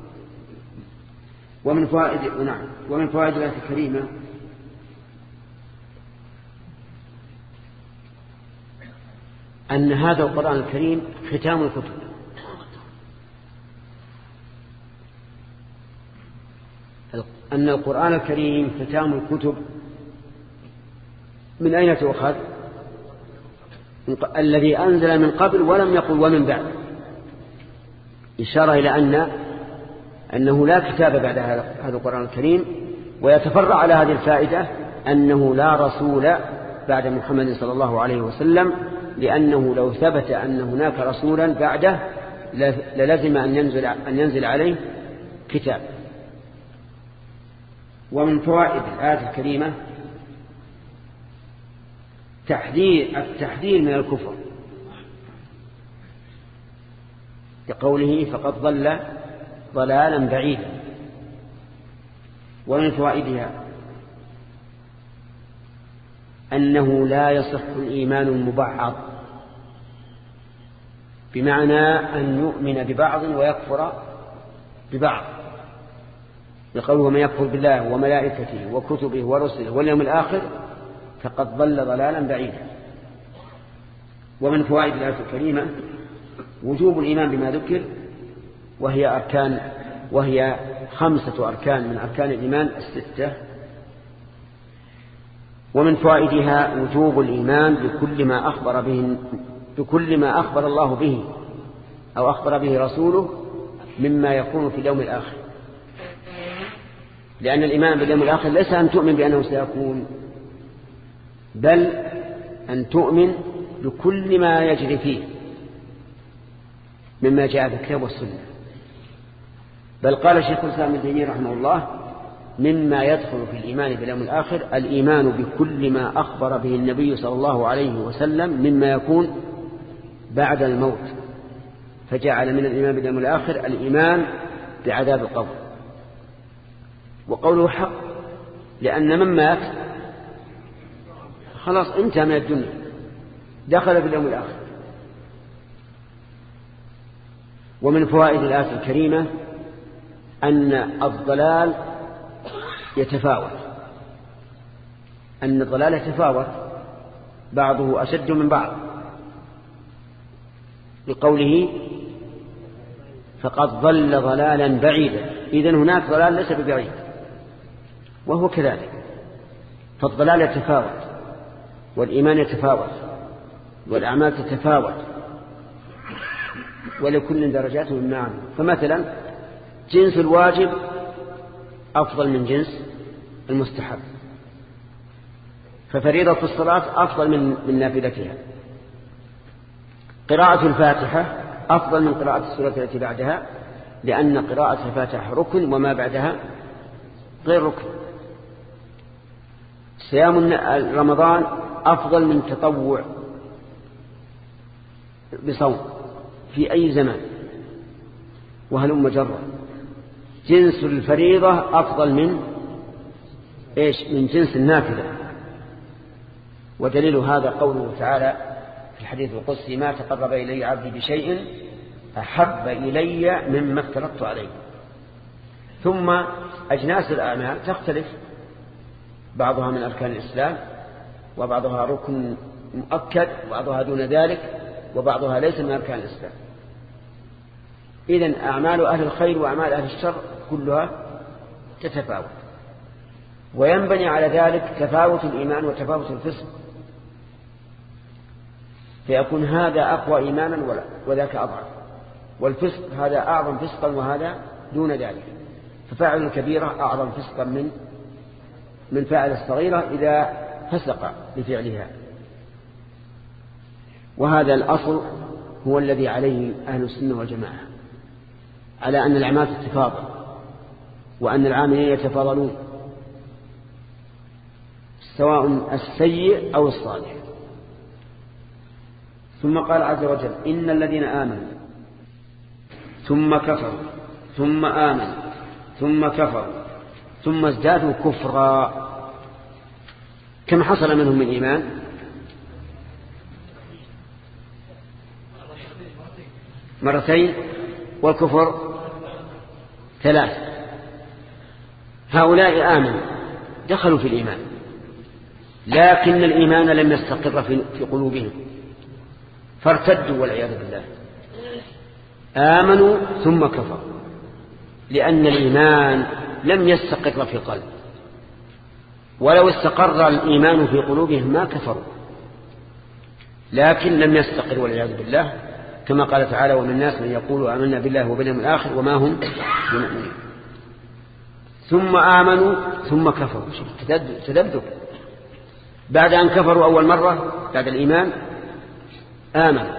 ومن فوائد الآية الكريمة أن هذا القرآن الكريم ختام الكتب، أن القرآن الكريم ختام الكتب. من أين تؤخذ؟ الذي أنزل من قبل ولم يقل ومن بعد، إشارة إلى أنه لا كتاب بعد هذا القرآن الكريم. ويتفرع على هذه الفائدة أنه لا رسول بعد محمد صلى الله عليه وسلم، لأنه لو ثبت أن هناك رسولا بعده للزم أن ينزل عليه كتاب. ومن فوائد الآية الكريمة التحذير من الكفر، لقوله فقد ضل ضلالا بعيدا. ومن فوائدها أنه لا يصح الإيمان المبعض، بمعنى أن يؤمن ببعض ويكفر ببعض، لقوله ومن يكفر بالله وملائكته وكتبه ورسله واليوم الآخر فقد ضل ضلالا بعيدا. ومن فوائد الآية الكريمة وجوب الإيمان بما ذكر، وهي 5 أركان من أركان الإيمان 6. ومن فوائدها وجوب الإيمان بكل ما أخبر الله به أو أخبر به رسوله مما يكون في اليوم الآخر، لأن الإيمان باليوم الآخر ليس أن تؤمن بأنه سيكون، بل أن تؤمن بكل ما يجري فيه مما جاء في الكتاب والسنة. بل قال شيخ الإسلام ابن تيمية رحمه الله مما يدخل في الإيمان باليوم الآخر الإيمان بكل ما أخبر به النبي صلى الله عليه وسلم مما يكون بعد الموت، فجعل من الإيمان باليوم الآخر الإيمان بعذاب القبر. وقوله حق، لأن من مات خلاص انتهى من الدنيا، دخل في اليوم الآخر. ومن فوائد الآية الكريمة أن الضلال يتفاوت، بعضه أشد من بعض، لقوله فقد ضل ضلالا بعيدا. إذن هناك ضلال ليس ببعيد، وهو كذلك. فالضلال يتفاوت، والإيمان يتفاوت، والأعمال تتفاوت، ولكل درجات مما عمل. فمثلا جنس الواجب أفضل من جنس المستحب، ففريضة الصلاة أفضل من نافلتها، قراءة الفاتحة أفضل من قراءة السورة التي بعدها، لأن قراءة الفاتحة ركن وما بعدها غير ركن. صيام رمضان أفضل من تطوع بصوم في أي زمان، وهلم جرا. جنس الفريضة أفضل من جنس النافلة. ودليل هذا قوله تعالى في الحديث القدسي ما تقرب إلي عبدي بشيء أحب إلي مما افترضت عليه. ثم أجناس الأعمال تختلف، بعضها من أركان الإسلام وبعضها ركن مؤكد وبعضها دون ذلك وبعضها ليس من أركان الإسلام. إذن أعمال أهل الخير وأعمال أهل الشر كلها تتفاوت، وينبني على ذلك تفاوت الإيمان وتفاوت الفسق، فيكون هذا أقوى إيمانا وذاك أضعف، والفسق هذا أعظم فسقا وهذا دون ذلك، ففاعل الكبيرة أعظم فسقا من فاعل الصغيرة إذا فسق بفعلها. وهذا الأصل هو الذي عليه أهل السنة والجماعة، على أن الأعمال تتفاضل وأن العاملين يتفاضلون سواء السيء أو الصالح. ثم قال عز وجل إن الذين آمنوا ثم كفروا ثم آمنوا ثم كفروا ثم ازدادوا كفرا، كم حصل منهم من إيمان؟ مرتين، والكفر 3. هؤلاء آمنوا دخلوا في الإيمان، لكن الإيمان لم يستقر في قلوبهم فارتدوا والعياذ بالله. آمنوا ثم كفروا، لأن الإيمان لم يستقر في القلب، ولو استقر الإيمان في قلوبهم ما كفروا، لكن لم يستقر والعياذ بالله، كما قال تعالى ومن الناس من يقول آمنا بالله وباليوم الآخر وما هم بمؤمنين. ثم آمنوا ثم كفروا، تذبذب. بعد أن كفروا أول مرة بعد الإيمان آمنوا،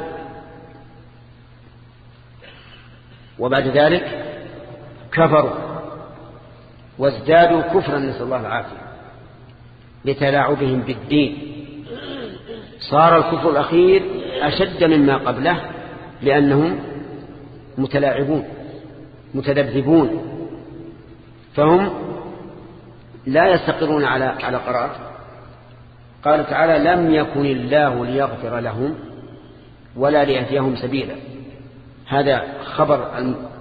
وبعد ذلك كفروا وازدادوا كفرا، نسأل الله العافية، لتلاعبهم بالدين. صار الكفر الأخير أشد مما قبله، لأنهم متلاعبون متذبذبون، فهم لا يستقرون على قرار. قال تعالى لم يكن الله ليغفر لهم ولا ليهديهم سبيلا. هذا خبر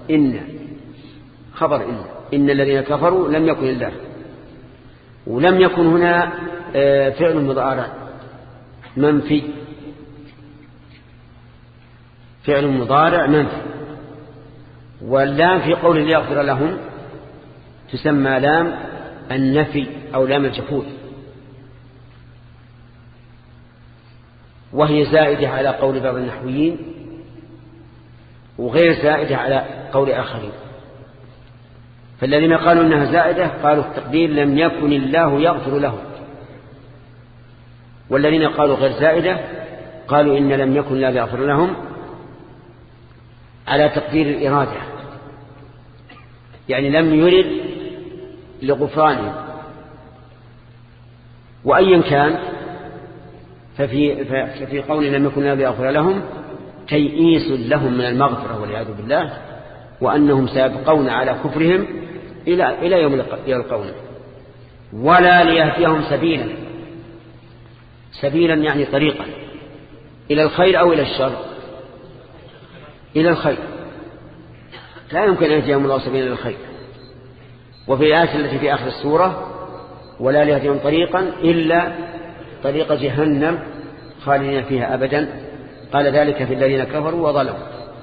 إن الذين كفروا لم يكن الله، ولم يكن هنا فعل مضارع منفي، فعل مضارع منفي، واللام في قول ليغفر لهم تسمى لام النفي أو لام الجحود، وهي زائدة على قول بعض النحويين وغير زائدة على قول آخرين. فالذين قالوا إنها زائدة قالوا التقدير لم يكن الله يغفر لهم، والذين قالوا غير زائدة قالوا إن لم يكن الله يغفر لهم على تقدير الإرادة، يعني لم يرد لغفرانهم. وأيا كان ففي قول لم يكن الله يغفر لهم تيئيس لهم من المغفرة والعياذ بالله، وأنهم سيبقون على كفرهم إلى يوم يلقونه. ولا ليهديهم سبيلا يعني طريقا إلى الخير أو إلى الشر. إلى الخير لا يمكن أن يهديهم الله سبيلا إلى الخير. وفي الآية التي في آخر السورة ولا ليهديهم طريقا إلا طريق جهنم خالدين فيها أبدا، قال ذلك في الذين كفروا وظلموا.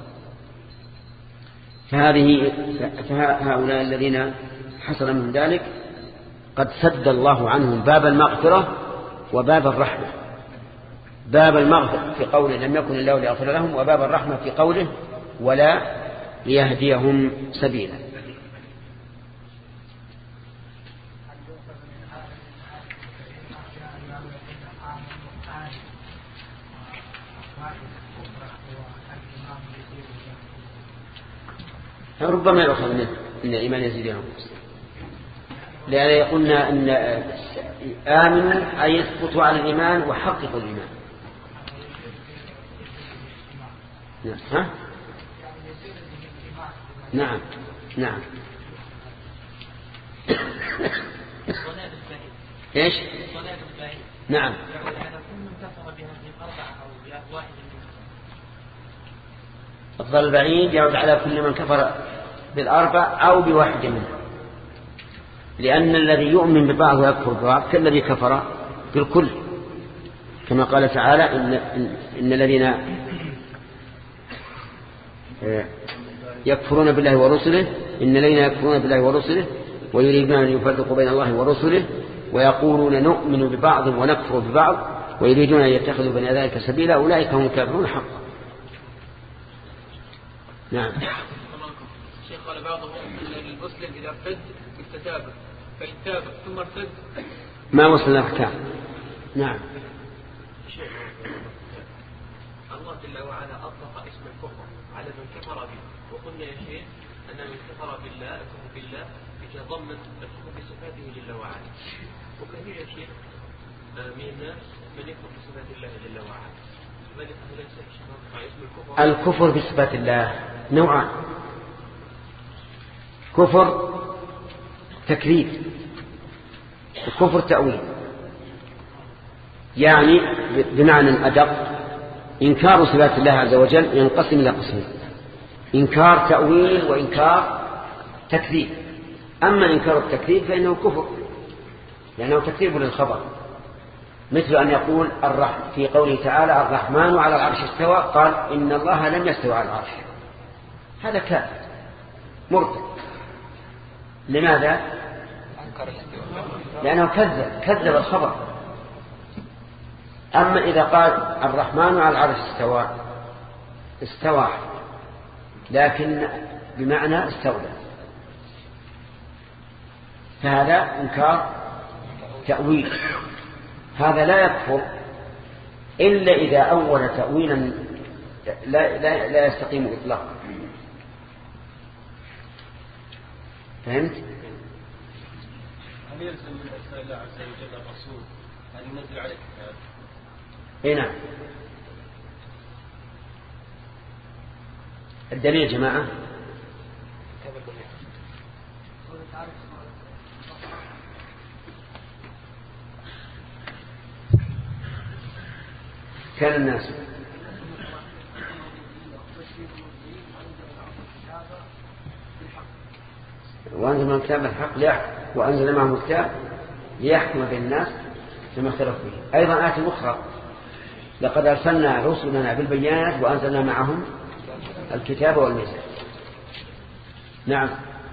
فهؤلاء الذين حصل من ذلك قد سد الله عنهم باب المغفرة وباب الرحمة. باب المغفرة في قوله لم يكن الله ليغفر لهم، وباب الرحمة في قوله ولا ليهديهم سبيلا. ربما يؤخذ منه إن الإيمان يزيد ينقص، لأن قلنا أن آمنوا أي يثبتوا على الإيمان وحققوا الإيمان. ها؟ نعم نعم. ايش؟ نعم. كل من كفر بهذه الأربعة أو واحد الضلال البعيد يعود على كل من كفر بالأربع أو بواحد منها، لأن الذي يؤمن ببعض ويكفر ببعض كالذي كفر بالكل، كما قال تعالى إن الذين يكفرون بالله ورسله إن الذين يكفرون بالله ورسله ويريدون أن يفرقوا بين الله ورسله ويقولون نؤمن ببعض ونكفر ببعض ويريدون أن يتخذوا بين ذلك سبيلا أولئك هم الكافرون حقا. نعم. الشيخ قال بعضهم أن المسلم إذا ارتد استتاب، فإن تاب ثم ارتد ما وصل الأحكام. نعم. الله جل وعلا أطلق اسم الكفر على من كفر به، وقلنا يا شيخ أن من كفر بالله الكفر بالله يتضمن الكفر بصفاته جل وعلا، وكثير يا شيخ من الناس من يكفر بصفات الله جل وعلا، ذلك ليس اسم الكفر بصفات الله نوعان: كفر تكذيب وكفر تأويل. يعني بمعنى أدق إنكار صفات الله عز وجل ينقسم إلى قسمين: إنكار تأويل وإنكار تكذيب. أما إنكار التكذيب فإنه كفر لأنه تكذيب للخبر، مثل أن يقول في قوله تعالى الرحمن على العرش استوى، قال إن الله لم يستوى على العرش. هذا كافر مرتد. لماذا؟ لأنه كذب الخبر. أما إذا قال الرحمن على العرش استوى لكن بمعنى استولى، فهذا إنكار تأويل. هذا لا يكفر إلا إذا أول تأويلا لا يستقيم إطلاقا. فهمت؟ هل يلزم من أسماء الله عز وجل الرسول أن ينزل عليه كتاب؟ اي نعم. الدليل يا جماعة كان الناس وأنزل من كتاب الحق وأنزل معه الكتاب ليحكم بين الناس فيما اختلفوا فيه. أيضا آية أخرى: لقد أرسلنا رسلنا بالبينات وأنزلنا معهم الكتاب والميزان. نعم.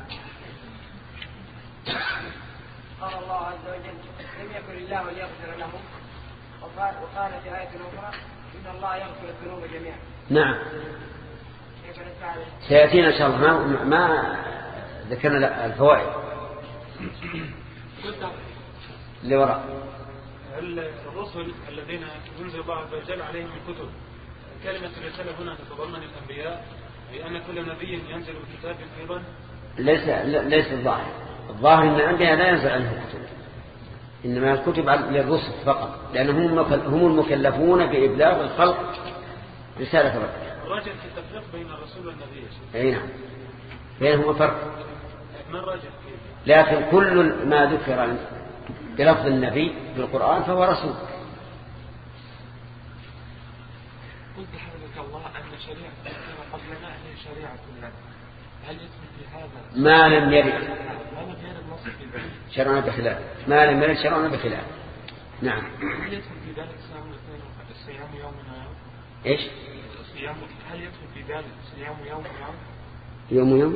قال الله عز وجل: لم يكن الله ليغفر لهم، وقال في آية أخرى: إن الله يغفر الذنوب جميعا. نعم. سيأتينا إن شاء الله ما ذكرنا الفوائد لوراء. الرسل الذين ينزل الله عز وجل عليهم الكتب، كلمة الرسالة هنا تتضمن الأنبياء، أي أن كل نبي ينزل بكتاب أيضا؟ ليس الظاهر أن الأنبياء لا ينزل عنهم كتب، إنما الكتب للرسل فقط، لأنهم هم المكلفون بإبلاغ الخلق رسالة ربهم. الراجع في التفريق بين الرسول والنبي. أي نعم، بينهما فرق. ما الراجع؟ لكن كل ما ذكر بلفظ النبي في القرآن فهو رسول. قلت حفظك الله أن شريعة قبلنا هي شريعة كلنا، هل يدخل في هذا ما لم يرد النص في ذلك شرعنا بخلاف؟ ما لم يرد شرعنا بخلاف. نعم. هل يدخل في ذلك صيام يوم ويوم؟ ايش؟ هل يدخل في ذلك صيام يوم ويوم؟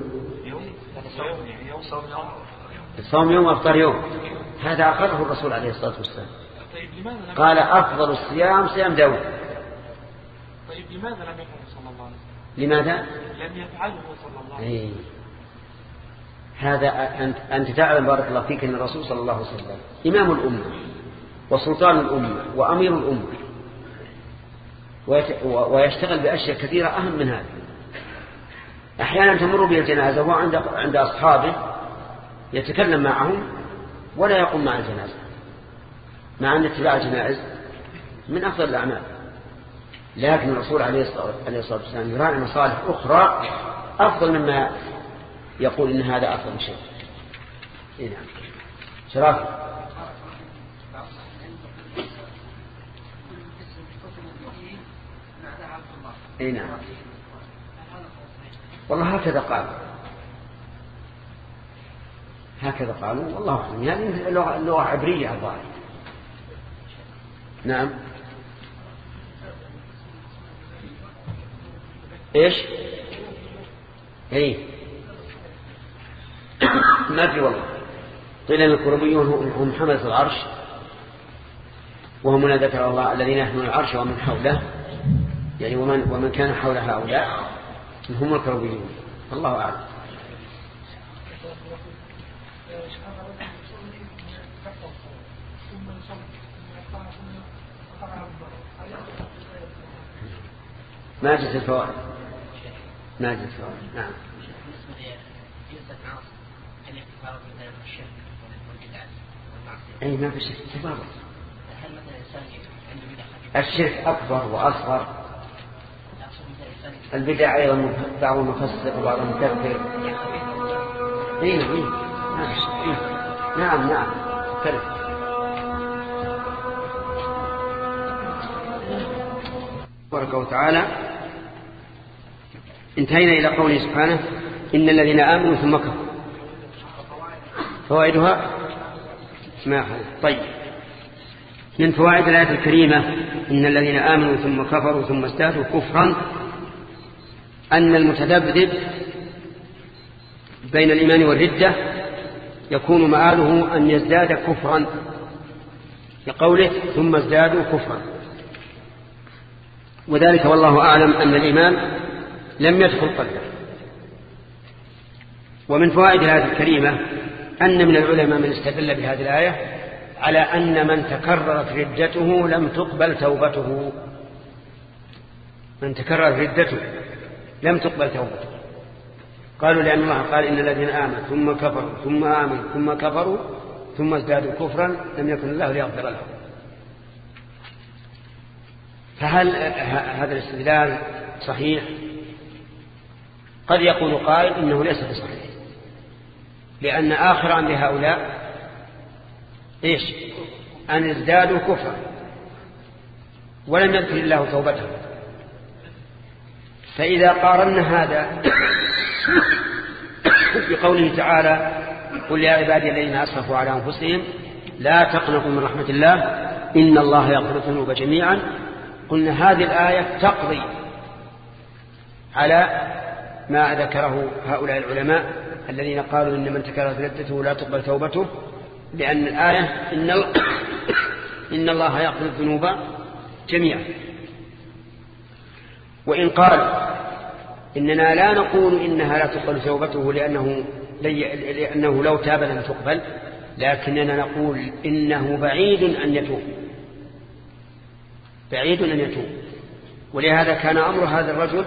الصوم يوم وافطار يوم، هذا أقره الرسول عليه الصلاة والسلام. طيب لماذا قال أفضل الصيام صيام داود. طيب لماذا لم يفعله صلى الله عليه وسلم؟ لماذا؟ لم يفعله صلى الله عليه وسلم. هذا أنت تعلم بارك الله فيك أن الرسول صلى الله عليه وسلم إمام الأمة وسلطان الأمة وأمير الأمة، ويشتغل بأشياء كثيرة أهم من هذا. أحيانا تمر به الجنازة وهو عند أصحابه يتكلم معهم ولا يقوم مع الجنازة، مع أن اتباع الجنائز من أفضل الأعمال. لكن الرسول عليه الصلاة والسلام يراعي مصالح أخرى أفضل مما يقول إن هذا أفضل شيء. نعم. شرافي. نعم. والله هكذا قالوا والله أعلم. يعني اللغة عبرية الظاهر. نعم. ايش؟ ايه ما ادري والله. قيل ان الكروبيون هم حملة العرش، وهم من ذكر الله الذين يحملون العرش ومن حوله، يعني ومن كان حول هؤلاء هم الكروبيون. الله اعلم. ما جت الفوائد. نعم. أي ما في شرك تبارك. الشرك أكبر وأصغر. البدع أيضا بعض مفسق وبعض مكفر. نعم كذا. تبارك وتعالى. انتهينا إلى قوله سبحانه إن الذين آمنوا ثم كفروا. فوائدها ما أخذ. طيب، من فوائد الآية الكريمة إن الذين آمنوا ثم كفروا ثم ازدادوا كفرا أن المتذبذب بين الإيمان والردة يكون مآله أن يزداد كفرا، لقوله ثم ازدادوا كفرا. وذلك والله أعلم أن الإيمان لم يدخل قلبه. ومن فوائد الآية الكريمة أن من العلماء من استدل بهذه الآية على أن من تكررت ردته لم تقبل توبته. من تكررت ردته لم تقبل توبته. قالوا لأن الله قال إن الذين آمنوا ثم كفروا ثم آمنوا ثم كفروا ثم ازدادوا كفرا لم يكن الله ليغفر لهم. فهل هذا الاستدلال صحيح؟ قد يقول قائل إنه ليس بصحيح، لأن آخر أمر هؤلاء إيش؟ أن ازدادوا كفرا ولم يغفر الله توبتهم. فإذا قارنا هذا بقوله تعالى قل يا عبادي الذين أسرفوا على أنفسهم لا تقنطوا من رحمة الله إن الله يغفر الذنوب جميعا، قلنا هذه الآية تقضي على ما ذكره هؤلاء العلماء الذين قالوا إن من تكررت ردته لا تقبل توبته، لأن الآية إن الله يغفر الذنوب جميعا. وإن قال إننا لا نقول إنها لا تقبل توبته لأنه لو تاب لم تقبل، لكننا نقول إنه بعيد أن يتوب، ولهذا كان أمر هذا الرجل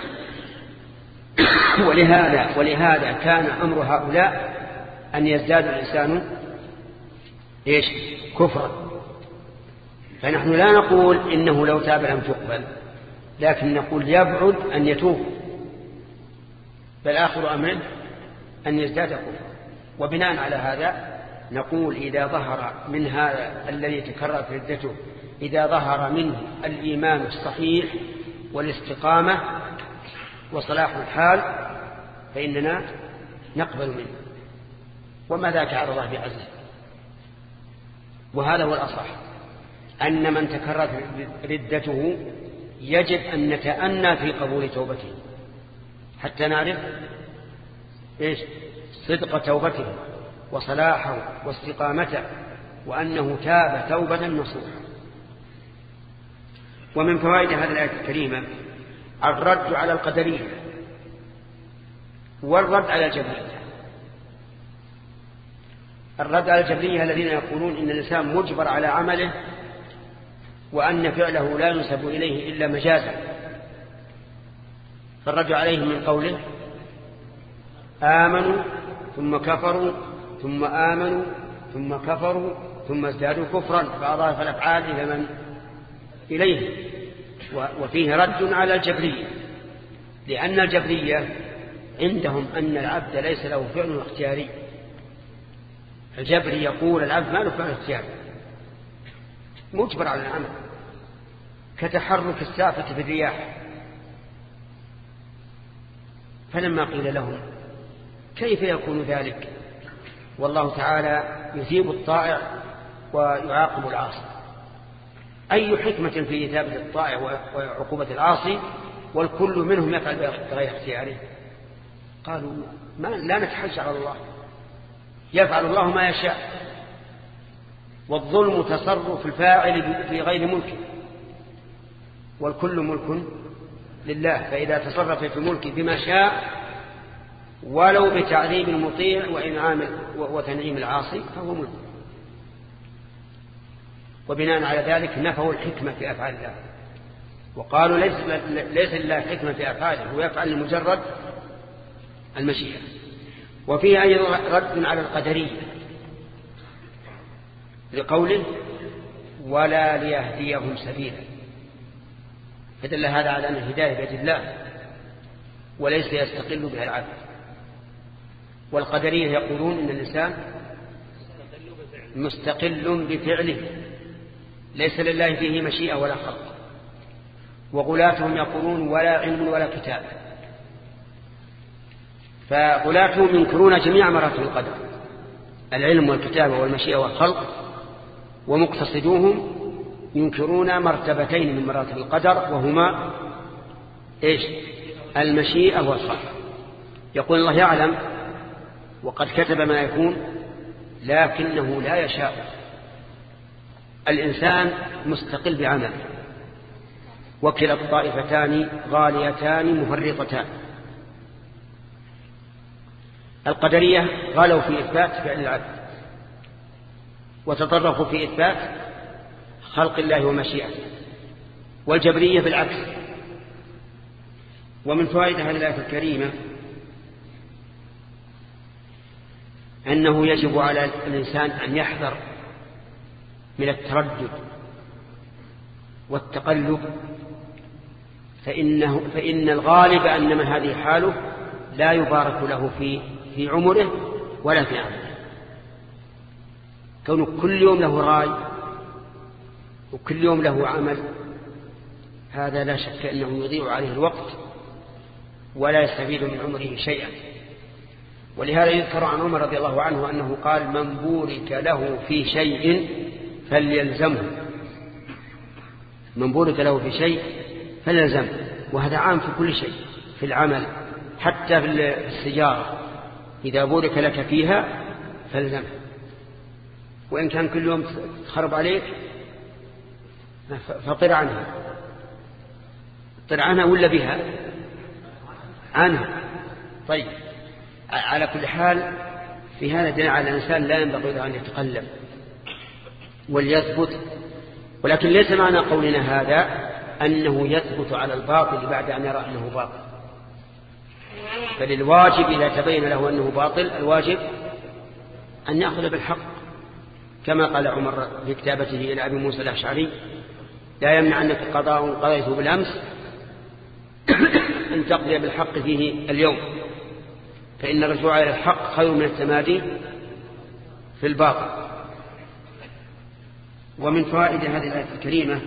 ولهذا كان أمر هؤلاء أن يزداد الإنسان إيش؟ كفرا. فنحن لا نقول إنه لو تاب لم تقبل، لكن نقول يبعد أن يتوب، بل آخر أمره أن يزداد كفرا. وبناء على هذا نقول إذا ظهر من هذا الذي تكررت ردته إذا ظهر منه الإيمان الصحيح والاستقامة وصلاح الحال فإننا نقبل منه، وما ذاك على الله بعزه. وهذا هو الأصح، أن من تكررت ردته يجب أن نتأنى في قبول توبته حتى نعرف إيش؟ صدق توبته وصلاحه واستقامته، وأنه تاب توبة نصوحا. ومن فوائد هذه الآية الكريمة الرد على القدرية والرد على الجبرية. الرد على الجبرية الذين يقولون إن الإنسان مجبر على عمله وأن فعله لا ينسب إليه إلا مجازا، فالرد عليهم من قوله آمنوا ثم كفروا ثم آمنوا ثم كفروا ثم ازدادوا كفرا، فأضاف الأفعال إلى من إليه. وفيه رد على الجبرية، لأن الجبرية عندهم أن العبد ليس له فعل اختياري. الجبري يقول العبد ما له فعل اختياري، مجبر على العمل، كتحرك السافة في الرياح فلما قيل لهم كيف يكون ذلك والله تعالى يثيب الطائع ويعاقب العاصي، أي حكمة في إثابة الطائع وعقوبة العاصي والكل منهم يفعل بغير اختياره؟ قالوا لا نتحجر على الله، يفعل الله ما يشاء، والظلم تصرف الفاعل في غير ملكه، والكل ملك لله، فإذا تصرف في ملكه بما شاء ولو بتعذيب المطيع وإنعام وتنعيم العاصي فهو ملك. وبناء على ذلك نفوا الحكمة في أفعال الله وقالوا ليس لله حكمة في أفعاله، هو يفعل لمجرد المشيئة. وفيه أيضا رد على القدرية لقوله ولا ليهديهم سبيلا، فدل هذا على أن الهداية بيد الله وليس يستقل بها العبد. والقدرية يقولون إن الإنسان مستقل بفعله ليس لله فيه مشيئة ولا خلق. وغلاتهم يقولون ولا علم ولا كتاب، فغلاتهم ينكرون جميع مراتب القدر، العلم والكتابة والمشيئة والخلق، ومقتصدوهم ينكرون مرتبتين من مراتب القدر وهما إيش؟ المشيئة والخلق. يقول الله يعلم وقد كتب ما يكون لكنه لا يشاء. الإنسان مستقل بعمله، وكلا الطائفتان غاليتان مفرطتان. القدرية غالوا في إثبات فعل العبد وتطرقوا في إثبات خلق الله ومشيئته، والجبرية بالعكس. ومن فوائد هذه الآية الكريمة أنه يجب على الإنسان أن يحذر من التردد والتقلب، فإن الغالب أن من هذه حاله لا يبارك له في عمره ولا في عمله. كونه كل يوم له راي وكل يوم له عمل، هذا لا شك أنه يضيع عليه الوقت ولا يستفيد من عمره شيئا. ولهذا يذكر عن عمر رضي الله عنه أنه قال من بورك له في شيء فليلزمه، من بورك له في شيء فليلزمه. وهذا عام في كل شيء، في العمل حتى في السجارة، إذا بورك لك فيها فلزمه، وإن كان كل يوم تخرب عليك فطر عنها، طر عنها ولا بها عنها. طيب، على كل حال في هذا دليل على الإنسان لا ينبغي له أن يتقلب وليثبت. ولكن ليس معنى قولنا هذا أنه يثبت على الباطل بعد أن يرى أنه باطل، بل الواجب إذا تبين له أنه باطل الواجب أن يأخذ بالحق، كما قال عمر في كتابته إلى أبي موسى الأشعري لا يمنع أنك قضاء قضيته بالأمس أن تقضي بالحق فيه اليوم، فإن الرجوع إلى الحق خير من التمادي في الباطل. ومن فوائد هذه الآية الكريمة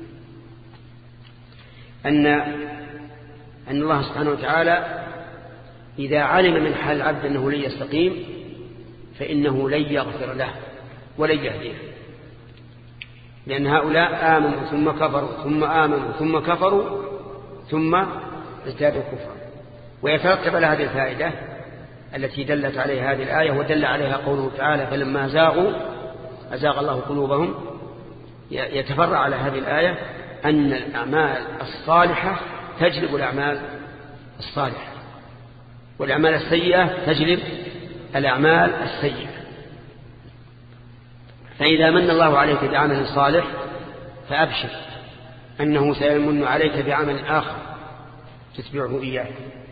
أن الله سبحانه وتعالى إذا علم من حال العبد أنه لن يستقيم فإنه لن يغفر له ولن يهديه، لأن هؤلاء آمنوا ثم كفروا ثم آمنوا ثم كفروا ثم ازدادوا كفرا. ويترتب على هذه الفائدة التي دلت عليها هذه الآية ودل عليها قوله تعالى فلما زاغوا أزاغ الله قلوبهم، يتفرع على هذه الآية أن الأعمال الصالحة تجلب الأعمال الصالحة، والأعمال السيئة تجلب الأعمال السيئة. فإذا من الله عليك بعمل صالح فأبشر أنه سيمن عليك بعمل آخر تتبعه إياه.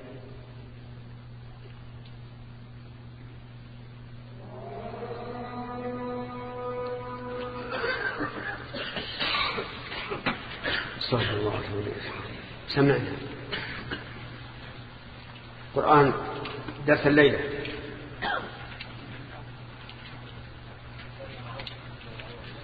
صلى الله عليه وسلم. سمعنا القرآن درس الليلة.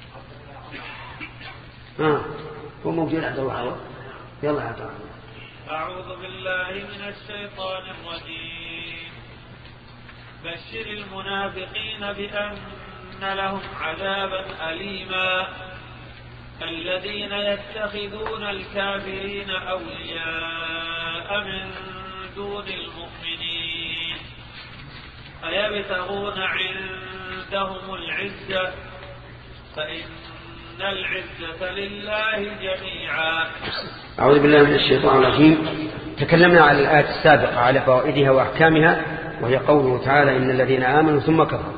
هو موجود عبد الله عوض. يلا عبد الله. أعوذ بالله من الشيطان الرجيم. بشر المنافقين بأن لهم عذابا أليما الذين يتخذون الكافرين أولياء من دون المؤمنين أيبتغون عندهم العزة فإن العزة لله جميعا. أعوذ بالله من الشيطان الرجيم. تكلمنا على الآية السابقة على فوائدها وأحكامها، وهي قوله تعالى إن الذين آمنوا ثم كفروا،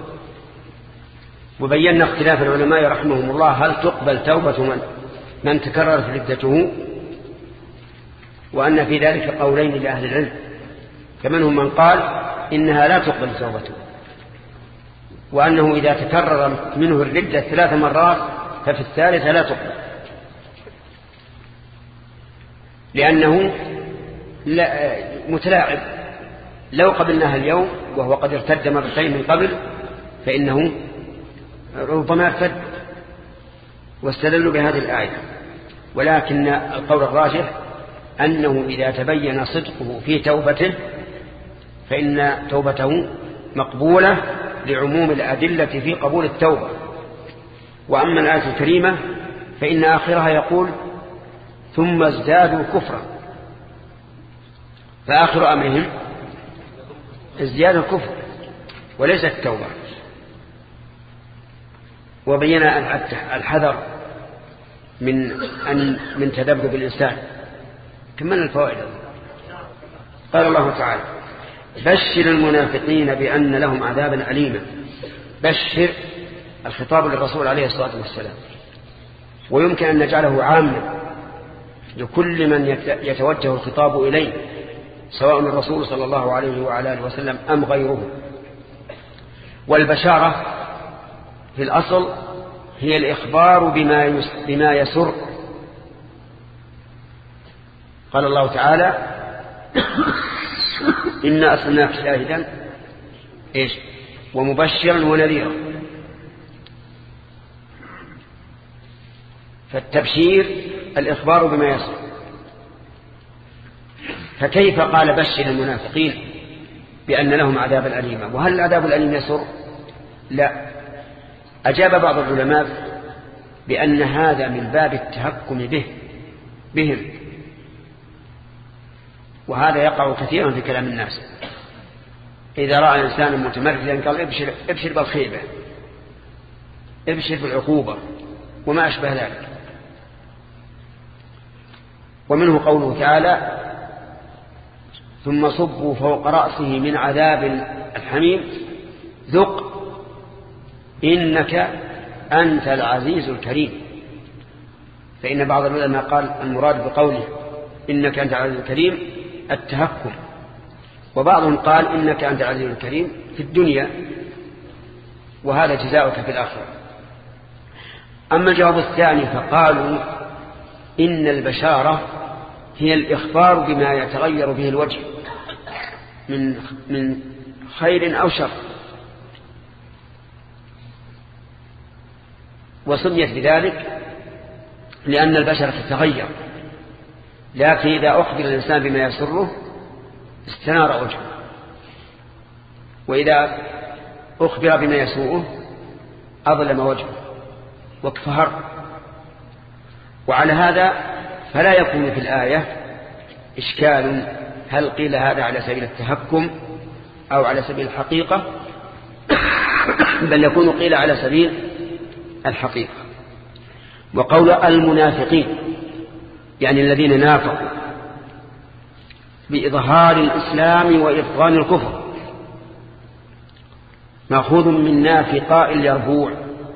وبينا اختلاف العلماء رحمهم الله هل تقبل توبة من تكررت ردته، وأن في ذلك قولين لأهل العلم، فمنهم من قال إنها لا تقبل توبته، وأنه إذا تكرر منه الردة 3 مرات ففي الثالثة لا تقبل، لأنه متلاعب. لو قبلناها اليوم وهو قد ارتد مرتين من قبل فإنه ربما ارتد، واستدلوا بهذه الآية. ولكن القول الراجح أنه إذا تبين صدقه في توبته فإن توبته مقبولة لعموم الأدلة في قبول التوبة. وأما الآية الكريمة فإن آخرها يقول ثم ازدادوا كفرا، فآخر أمرهم ازدياد الكفر وليس التوبة. وبينا الحذر من تذبذب الإنسان. كملنا الفوائد. قال الله تعالى بشر المنافقين بأن لهم عذابا أليما. بشر الخطاب للرسول عليه الصلاة والسلام، ويمكن أن نجعله عاما لكل من يتوجه الخطاب إليه، سواء الرسول صلى الله عليه وعلى آله وسلم أم غيره. والبشارة في الأصل هي الإخبار بما يسر. قال الله تعالى إنا أرسلناك شاهدا ومبشرا ونذيرا. فالتبشير الإخبار بما يسر. فكيف قال بشر المنافقين بأن لهم عذابا أليما؟ وهل العذاب الأليم يسر؟ لا. أجاب بعض العلماء بأن هذا من باب التهكم بهم، وهذا يقع كثيرا في كلام الناس. إذا رأى إنسانا متمردا قال ابشر بالخيبة، ابشر بالعقوبة وما أشبه ذلك. ومنه قوله تعالى ثم صبوا فوق رأسه من عذاب الحميم ذق إنك أنت العزيز الكريم. فإن بعض العلماء قال المراد بقوله إنك أنت العزيز الكريم التهكم، وبعضهم قال إنك أنت العزيز الكريم في الدنيا وهذا جزاؤك في الآخرة. أما الجواب الثاني فقالوا إن البشارة هي الإخبار بما يتغير به الوجه من خير أو شر، وسميت بذلك لأن البشرة تتغير. لكن إذا أخبر الإنسان بما يسره استنار وجهه، وإذا أخبر بما يسوءه أظلم وجهه واكفهر. وعلى هذا فلا يكون في الآية إشكال هل قيل هذا على سبيل التهكم أو على سبيل الحقيقة، بل يكون قيل على سبيل الحقيقة. وقول المنافقين يعني الذين نافقوا بإظهار الإسلام وإبطان الكفر مأخوذ من نافقاء اليربوع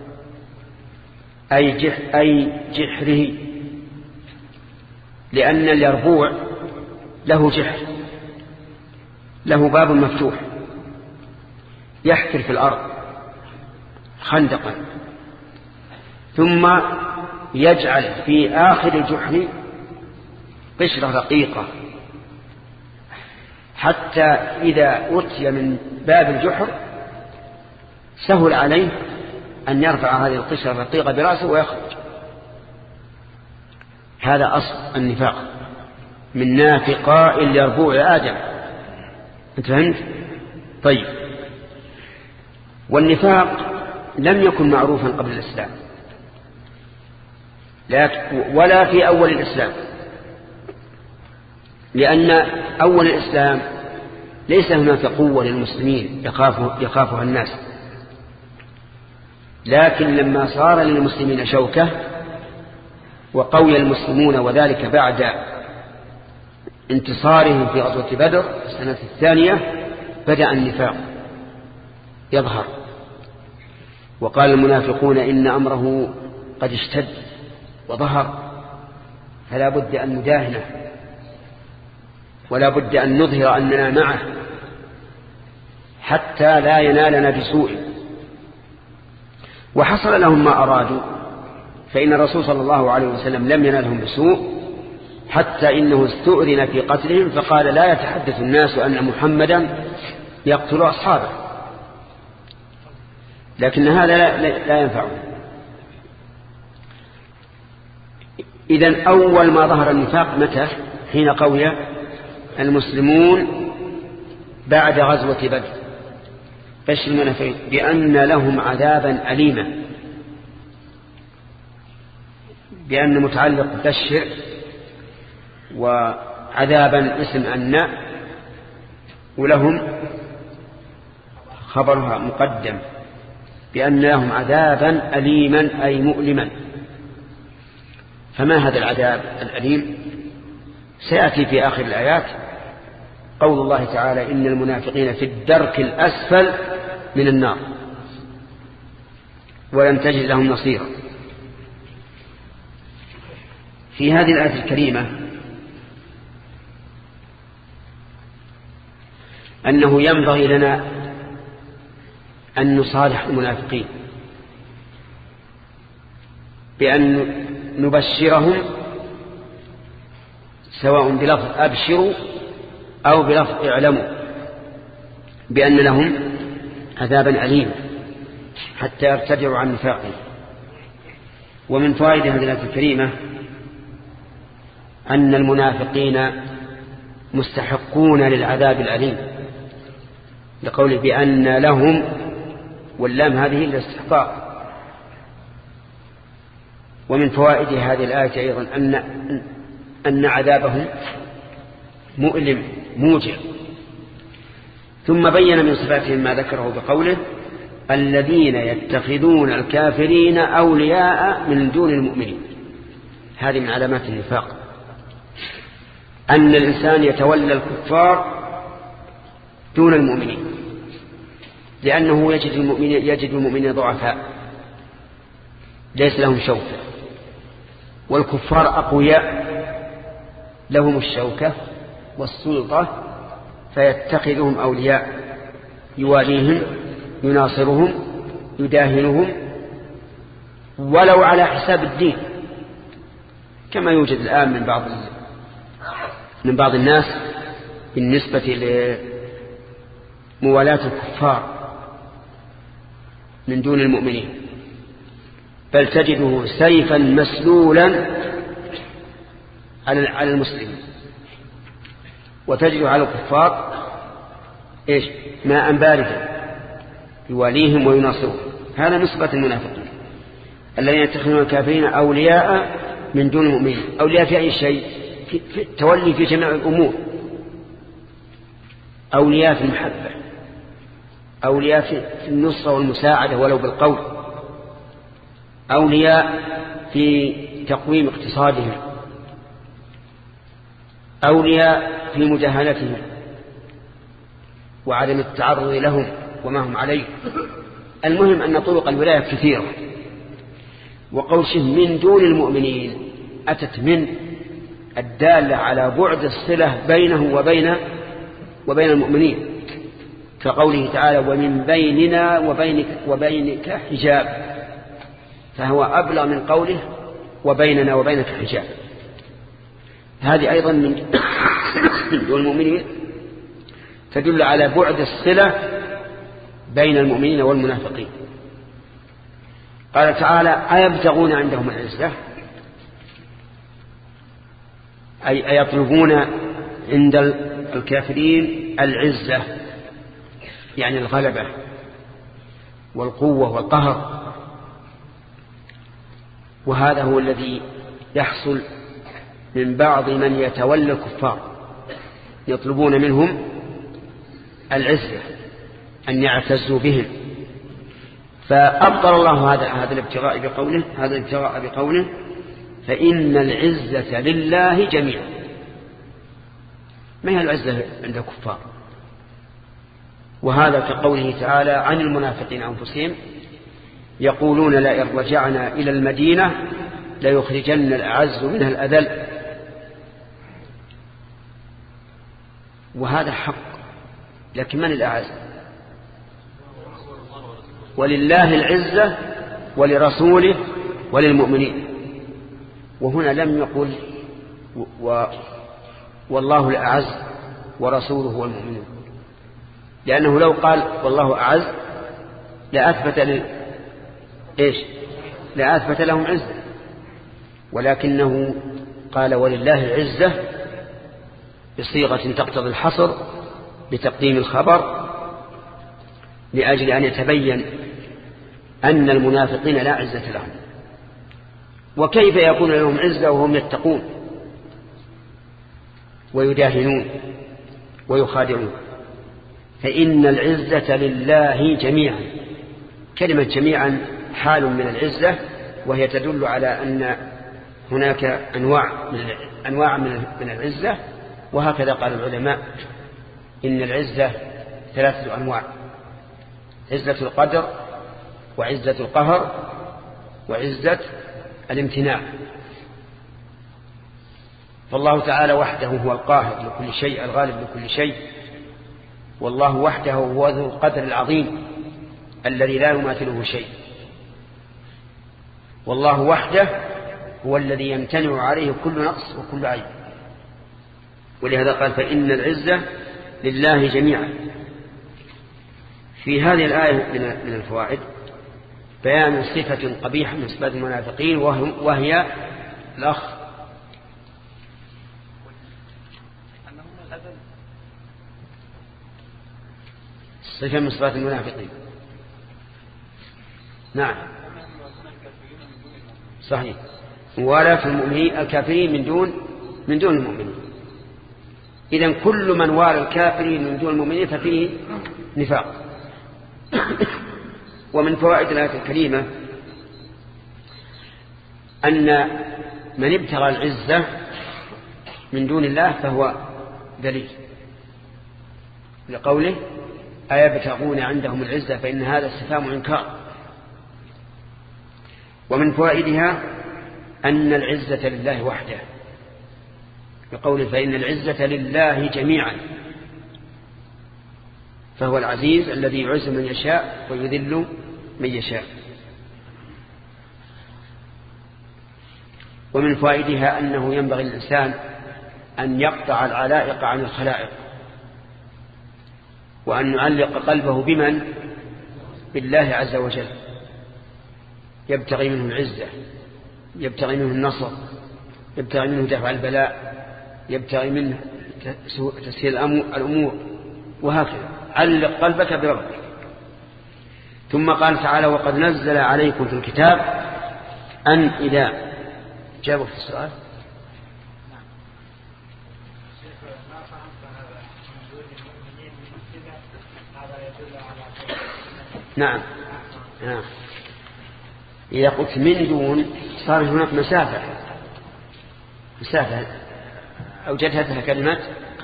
أي جحره، لأن اليربوع له جحر، له باب مفتوح يحفر في الأرض خندقا، ثم يجعل في آخر الجحر قشرة رقيقة، حتى إذا أتي من باب الجحر سهل عليه أن يرفع هذه القشرة الرقيقة برأسه ويخرج. هذا أصل النفاق. من نافقاء لربوع آدم. أنت فهمت؟ طيب، والنفاق لم يكن معروفا قبل الإسلام ولا في أول الإسلام، لأن أول الإسلام ليس هناك قوة للمسلمين يخافها الناس، لكن لما صار للمسلمين شوكة وقوي المسلمون، وذلك بعد انتصارهم في غزوة بدر السنة الثانية، بدأ النفاق يظهر، وقال المنافقون إن أمره قد اشتد وظهر، فلا بد أن نداهنه ولا بد أن نظهر أننا معه حتى لا ينالنا بسوء. وحصل لهم ما أرادوا، فإن الرسول صلى الله عليه وسلم لم ينالهم بسوء، حتى إنه استؤذن في قتلهم، فقال لا يتحدث الناس أن محمدا يقتل أصحابه، لكن هذا لا ينفعه. إذن أول ما ظهر النفاق متى؟ حين قوي المسلمون بعد غزوة بدر. بشر المنافقين بأن لهم عذابا أليما، بأن متعلق بشر، وعذابا اسم أن، ولهم خبرها مقدم، بأن لهم عذابا أليما أي مؤلما. فما هذا العذاب الأليم؟ سيأتي في آخر الآيات قول الله تعالى إن المنافقين في الدرك الأسفل من النار ولن تجد لهم نصيرا. في هذه الآية الكريمة أنه ينبغي لنا أن نصالح المنافقين بأن نبشرهم، سواء بلفظ أبشروا أو بلفظ اعلموا بأن لهم عذابا أليما حتى يرتدعوا عن نفاقهم. ومن فوائد هذه الآية الكريمة أن المنافقين مستحقون للعذاب الأليم، لقوله بأن لهم، واللام هذه الاستحقاق. ومن فوائد هذه الآية أيضا أن عذابهم مؤلم موجع. ثم بين من صفاتهم ما ذكره بقوله الذين يتخذون الكافرين أولياء من دون المؤمنين. هذه من علامات النفاق، أن الإنسان يتولى الكفار دون المؤمنين، لأنه يجد المؤمنين ضعفاء ليس لهم شوكة، والكفار أقوياء لهم الشوكة والسلطة، فيتخذهم أولياء يواليهم يناصرهم يداهنهم ولو على حساب الدين، كما يوجد الآن من بعض الناس بالنسبة لموالاة الكفار من دون المؤمنين، بل تجده سيفا مسلولا على المسلمين، وتجده على الكفار ماء باردا يواليهم ويناصرهم. هذا نسبة المنافقين الذين يتخذون الكافرين أولياء من دون المؤمنين. أولياء في أي شيء؟ في التولي في جميع الأمور، أولياء في المحبة، أولياء في النصرة والمساعدة ولو بالقول، أولياء في تقويم اقتصادهم، أولياء في مجاهلتهم وعدم التعرض لهم وما هم عليه. المهم أن طرق الولاية كثيرة. وقول شيء من دون المؤمنين أتت من الدالة على بعد الصلة بينه وبين المؤمنين، كقوله تعالى ومن بيننا وبينك حجاب، فهو أبلغ من قوله وبيننا وبينك حجاب. هذه أيضا من دون المؤمنين تدل على بعد الصلة بين المؤمنين والمنافقين. قال تعالى أيبتغون عندهم العزة، أي يطلبون عند الكافرين العزة، يعني الغلبة والقوة والقهر. وهذا هو الذي يحصل من بعض من يتولى الكفار، يطلبون منهم العزة، أن يعتزوا بهم. فأبطل الله هذا الابتغاء بقوله فإن العزة لله جميعا. ما هي العزة عند الكفار؟ وهذا كقوله تعالى عن المنافقين أنفسهم يقولون لئن رجعنا إلى المدينة ليخرجن الأعز منها الأذل. وهذا حق، لكن من الأعز؟ ولله العزة ولرسوله وللمؤمنين. وهنا لم يقل والله الأعز ورسوله والمؤمنين، لأنه لو قال والله أعز لأثبت لهم عزة، ولكنه قال ولله العزة بصيغة تقتضي الحصر بتقديم الخبر، لأجل أن يتبين أن المنافقين لا عزة لهم. وكيف يكون لهم عزة وهم يتقون ويداهنون ويخادعون؟ فإن العزة لله جميعا. كلمة جميعا حال من العزة، وهي تدل على أن هناك أنواع من العزة. وهكذا قال العلماء إن العزة 3 أنواع: عزة القدر، وعزة القهر، وعزة الامتناع. فالله تعالى وحده هو القاهر لكل شيء، الغالب لكل شيء. والله وحده هو ذو القدر العظيم الذي لا يماثله شيء. والله وحده هو الذي يمتنع عليه كل نقص وكل عيب. ولهذا قال فإن العزة لله جميعا. في هذه الآية من الفوائد بيان صفة قبيحة من صفات المنافقين، وهي الأخ صفة من صفات المنافقين. نعم صحيح، موالاة المؤمنين الكافرين من دون المؤمنين. إذن كل من والى الكافرين من دون المؤمنين ففيه نفاق. ومن فوائد الآية الكريمة أن من ابتغى العزة من دون الله فهو دليل لقوله أيبتغون عندهم العزة فإن هذا استفهام إنكار. ومن فوائدها أن العزة لله وحده بقوله فإن العزة لله جميعا، فهو العزيز الذي يعز من يشاء ويذل من يشاء. ومن فوائدها أنه ينبغي الإنسان أن يقطع العلائق عن الخلائق، وأن يعلق قلبه بمن؟ بالله عز وجل، يبتغي منه العزة، يبتغي منه النصر، يبتغي منه دفع البلاء، يبتغي منه تسهيل الأمور، وهكذا. علق قلبك بربك. ثم قال تعالى وقد نزل عليكم في الكتاب أن إذا جابوا في السؤال نعم إذا قلت من دون صار هناك مسافة أوجدتها كلمة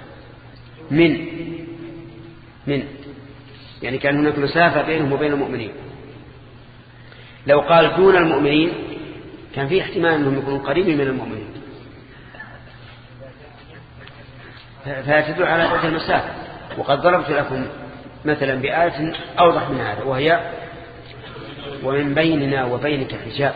من يعني كان هناك مسافة بينهم وبين المؤمنين. لو قال دون المؤمنين كان فيه احتمال أنهم يكونوا قريبين من المؤمنين، فيتدل على هذه المسافة. وقد ضربت لكم مثلا بآية أوضح من هذا، وهي ومن بيننا وبينك حجاب.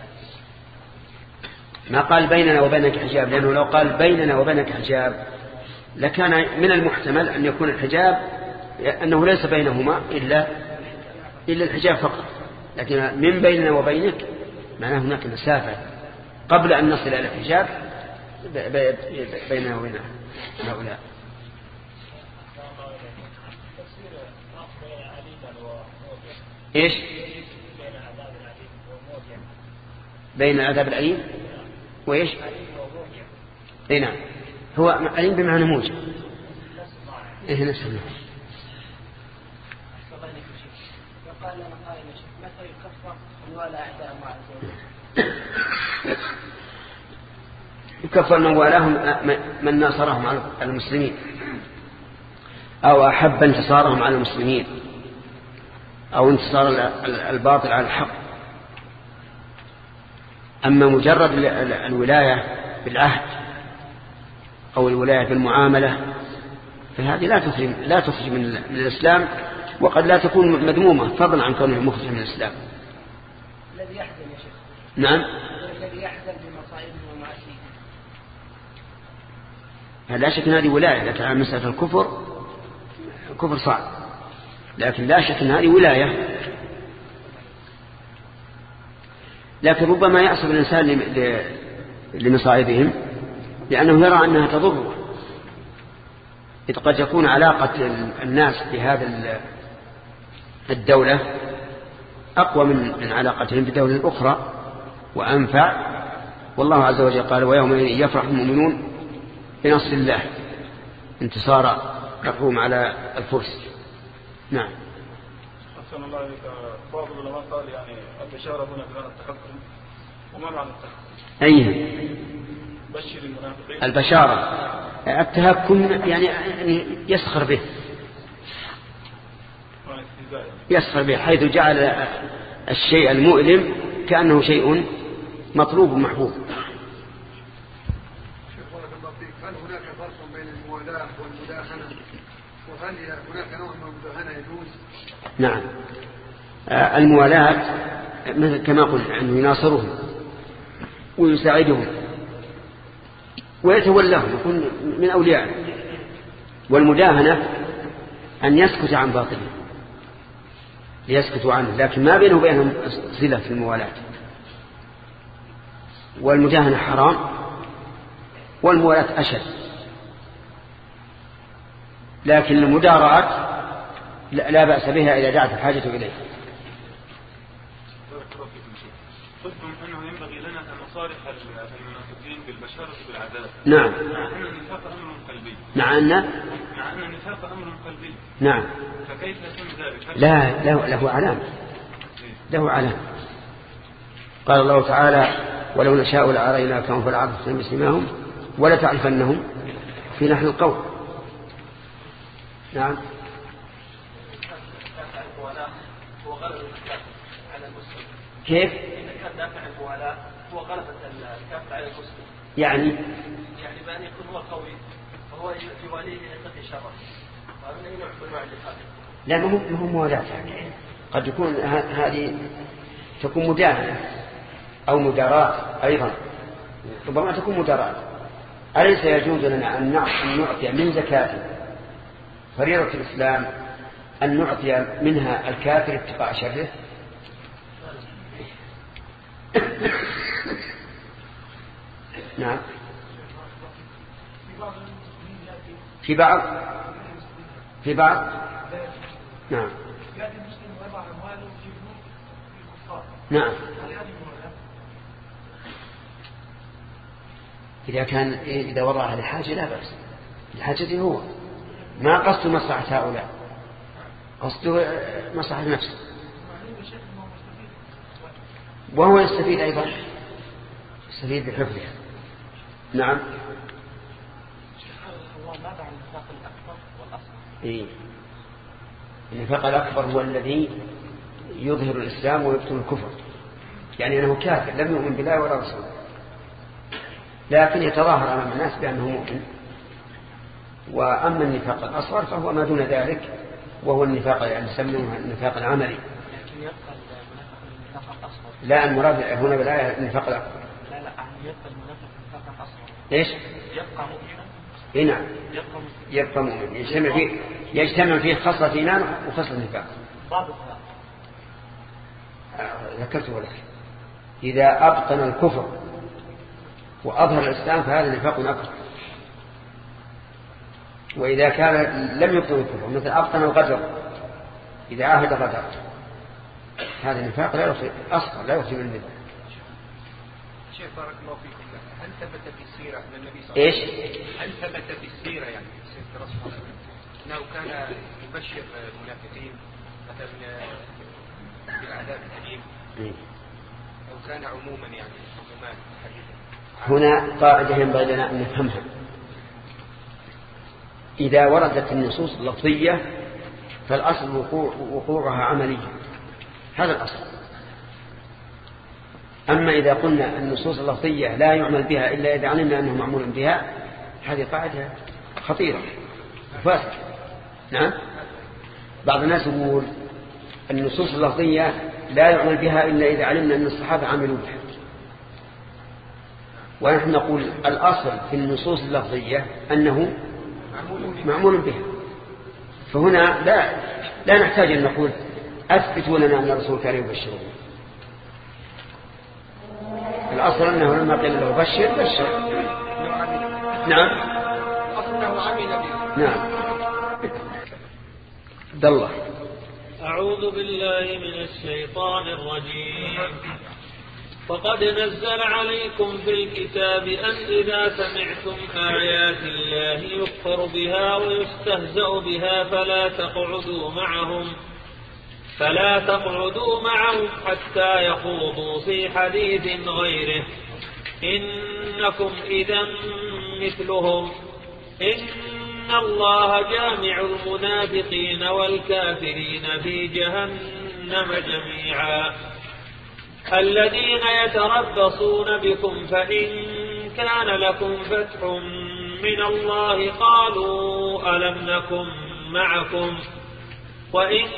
ما قال بيننا وبينك حجاب، لأنه لو قال بيننا وبينك حجاب لكان من المحتمل أن يكون الحجاب أنه ليس بينهما إلا الحجاب فقط. لكن من بيننا وبينك معناه هناك مسافة قبل أن نصل إلى الحجاب، بيننا وبين هؤلاء. إيش؟ بين العذاب الأليم وإيش؟ إيه نعم، هو أليم بمعنى موجب. إيه نسمع. وقال لنا قائل متى يكفر من والى أعداء الله عز وجل؟ يكفر من والاهم من ناصرهم على المسلمين أو أحب انتصارهم على المسلمين أو انتصار الباطل على الحق. أما مجرد الولاية بالعهد أو الولاية بالمعاملة فهذه لا تخرج من الإسلام، وقد لا تكون مذمومة فضلا عن كونه مخرج من الإسلام. الذي يحزن يا شيخ. نعم. الذي يحزن بمصائبه ومعاصيه. لا شك أن هذه ولاية، لكن على مسألة الكفر كفر صعب، لكن لا شك أن هذه ولاية. لكن ربما يعصب الإنسان لمصائبهم لأنه يرى أنها تضره، إذ قد يكون علاقة الناس بهذا الدولة أقوى من علاقتهم بالدولة الأخرى وأنفع. والله عز وجل قال ويوم يفرح المؤمنون بنصر الله انتصار الروم على الفرس. نعم. أحسن الله عليك. بعض العلماء قال يعني البشارة هنا بمعنى التحكم، وما معنى التحكم؟ أيه؟ بشر المنافقين. البشارة التهكم يعني يسخر به، يسخر به حيث جعل الشيء المؤلم كأنه شيء مطلوب محبوب. هل هناك فرق بين الموالاة والمداهنة؟ وهل هناك نوع من المداهنة يجوز؟ نعم. الموالاة كما قلنا أنه يناصرهم ويساعدهم ويتولاهم يكون من أولياء. والمداهنة أن يسكت عن باطله ليسكتوا عنه، لكن ما بينه وبينهم صلة في الموالاة. والمداهنة حرام والموالاة أشد، لكن المداراة لا بأس بها إذا دعت الحاجة إليه. قلتم أنه ينبغي لنا أن نصارح المنافقين بالبشارة بالعذاب. نعم. مع أن النفاق أمر قلبي. مع أن النفاق أمر قلبي. نعم. فكيف يكون ذلك؟ لا له علامة، له علامة. قال الله تعالى ولو نشاء لأريناكهم فلعرفتهم بسيماهم ولتعرفنهم في لحن القول. نعم. كيف؟ دافع الموالاة هو غلبة الكافر على المسلم. يعني بأن يكون هو قوي وهو يواليه يتقي شره. فمن أين يعبد مع الجهاد؟ لا ما هو موالاة، قد يكون هذه تكون مداهنة أو مداراة أيضا، ربما تكون مداراة. أليس يجوز لنا أن نعطي من زكاة فريضة الإسلام أن نعطي منها الكافر اتقاء شره؟ نعم. في بعض نعم. نعم. إذا وضعها لحاجة لا بأس، الحاجة هو ما قصد مصلحة هؤلاء، قصده مصلحة نفسه، وهو يستفيد أيضا، يستفيد بحفظها. نعم. النفاق الأكبر هو الذي يظهر الإسلام ويبطن الكفر، يعني أنه كافر لم يؤمن بالله ولا رسوله، لكن يتظاهر أمام الناس بأنه مؤمن. وأما النفاق الأصغر فهو ما دون ذلك، وهو النفاق يعني نسميه النفاق العملي. لا، المراد هنا بالآية النفاق الأكبر. لا يبقى المنافق النفاق الأصغر. إيش؟ يبقى مؤمنا. نعم. يبقى مؤمن، يجتمع فيه خصلة إيمان وخصلة نفاق. ذكرته لك، إذا أبطن الكفر وأظهر الإسلام فهذا نفاق أكبر. وإذا كان لم يبطن الكفر مثل أبطن الغدر إذا عاهد غدر هذا نفاق لا يصير أصغر لا يصير من ذلك. شيخ بارك الله فيكم، هل ثبت في السيرة أن النبي صلى الله عليه وسلم هل ثبت في السيرة يعني سيرة الرسول صلى الله عليه وسلم أنه كان يبشر المنافقين مثلا بالعذاب الأليم أو كان عموما يعني عمومان حديثا؟ هنا قاعدة ينبغي لنا أن نفهمها. إذا وردت النصوص اللفظية فالأصل وقوعها عملي، هذا الأصل. أما إذا قلنا النصوص اللفظية لا يعمل بها إلا إذا علمنا أنه معمول بها، هذه قاعدة خطيرة فاسدة. نعم، بعض الناس يقول النصوص اللفظية لا يعمل بها إلا إذا علمنا أن الصحابة عملوا بها، ونحن نقول الأصل في النصوص اللفظية أنه معمول بها. فهنا لا نحتاج أن نقول أثبتوا لنا أن الرسول كان يبشرون. الأصل أنه لما قيل له بشر نعم نعم. عبد الله. أعوذ بالله من الشيطان الرجيم. فقد نزل عليكم في الكتاب أن إذا سمعتم آيات الله يكفر بها ويستهزأ بها فلا تقعدوا معهم حتى يخوضوا في حديث غيره إنكم إذا مثلهم إن الله جامع المنافقين والكافرين في جهنم جميعا. الذين يتربصون بكم فإن كان لكم فتح من الله قالوا ألم نكن معكم وإن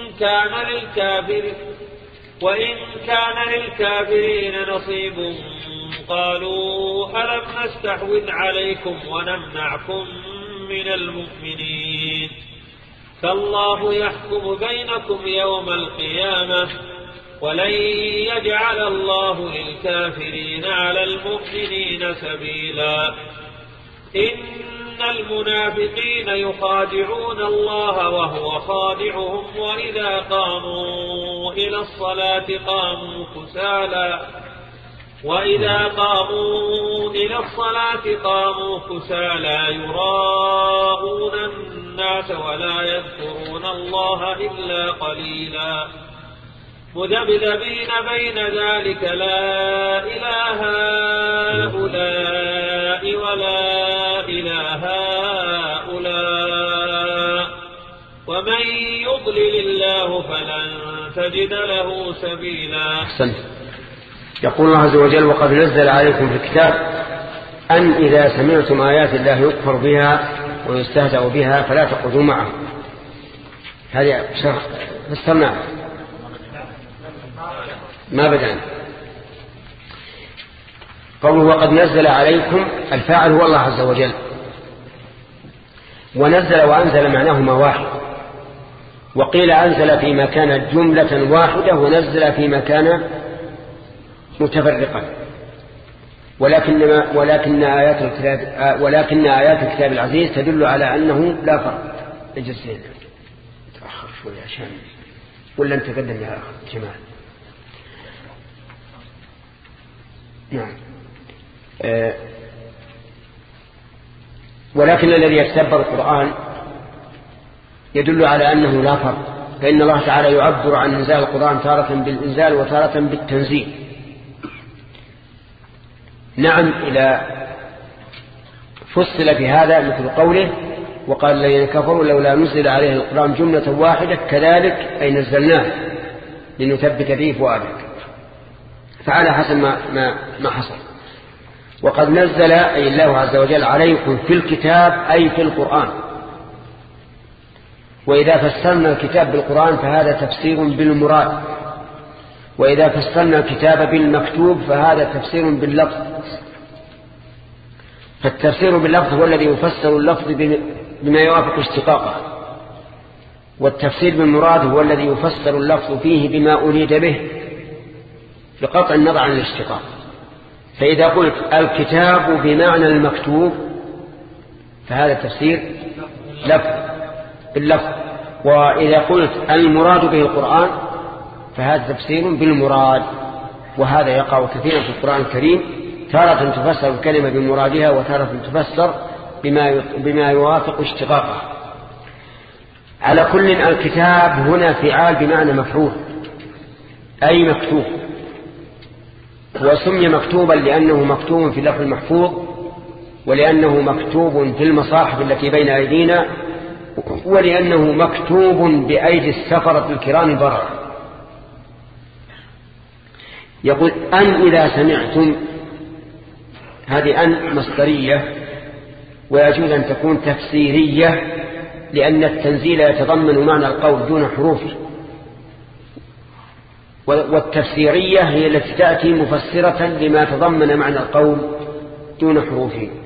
كان للكافرين نصيب قالوا ألم نستحوذ عليكم ونمنعكم من المؤمنين فالله يحكم بينكم يوم القيامة ولن يجعل الله للكافرين على المؤمنين سبيلا. إن المنافقين يخادعون الله وهو خادعهم وإذا قاموا إلى الصلاة قاموا كسالى يراءون الناس ولا يذكرون الله إلا قليلا مذبذبين بين ذلك لا إله هؤلاء ولا إله هؤلاء ومن يضلل الله فلن تجد له سبيلا. أحسنت. يقول الله عز وجل وقد نزل عليكم في الكتاب أن إذا سمعتم آيات الله يكفر بها ويستهزأ بها فلا تقعدوا معه. هذا شرح فسرناه ما بدأنا. قوله وقد نزل عليكم الفاعل هو الله عز وجل، ونزل وأنزل معناهما واحد، وقيل أنزل فيما كان جملة واحدة ونزل فيما كان متفرقا. ولكن آيات الكتاب العزيز تدل على أنه لا فرق. اجلس هنا تأخر شوي عشان ولا نتقدم يا أخ جمال. نعم. ولكن الذي يتدبر القرآن يدل على أنه لا فرق، فإن الله تعالى يعبر عن إنزال القرآن تارة بالإنزال وتارة بالتنزيل. نعم، إلى فصل في هذا مثل قوله وقال الذين كفروا لولا نزل عليه القرآن جملة واحدة كذلك أي نزلناه لنثبت به فؤادك، فعلى حسب ما حصل. وقد نزل أي الله عز وجل عليكم في الكتاب أي في القرآن. وإذا فسرنا الكتاب بالقرآن فهذا تفسير بالمراد، وإذا فسرنا الكتاب بالمكتوب فهذا تفسير باللفظ. فالتفسير باللفظ هو الذي يفسر اللفظ بما يوافق اشتقاقه، والتفسير بالمراد هو الذي يفسر اللفظ فيه بما أريد به بقطع النظر عن الاشتقاق. فإذا قلت الكتاب بمعنى المكتوب فهذا تفسير باللفظ، وإذا قلت المراد به القرآن فهذا تفسير بالمراد. وهذا يقع كثيرا في القرآن الكريم، تارة تفسر الكلمة بمرادها وتارة تفسر بما يوافق اشتقاقها. على كل الكتاب هنا فعال بمعنى مفعول أي مكتوب، وسمي مكتوبا لأنه مكتوب في اللوح المحفوظ، ولأنه مكتوب في المصاحف التي بين أيدينا، ولأنه مكتوب بأيدي السفرة الكرام البررة. يقول أن إذا سمعتم، هذه أن مصدرية، ويجوز أن تكون تفسيرية لأن التنزيل يتضمن معنى القول دون حروفه، والتفسيرية هي التي تأتي مفسرة لما تضمن معنى القول دون حروفه.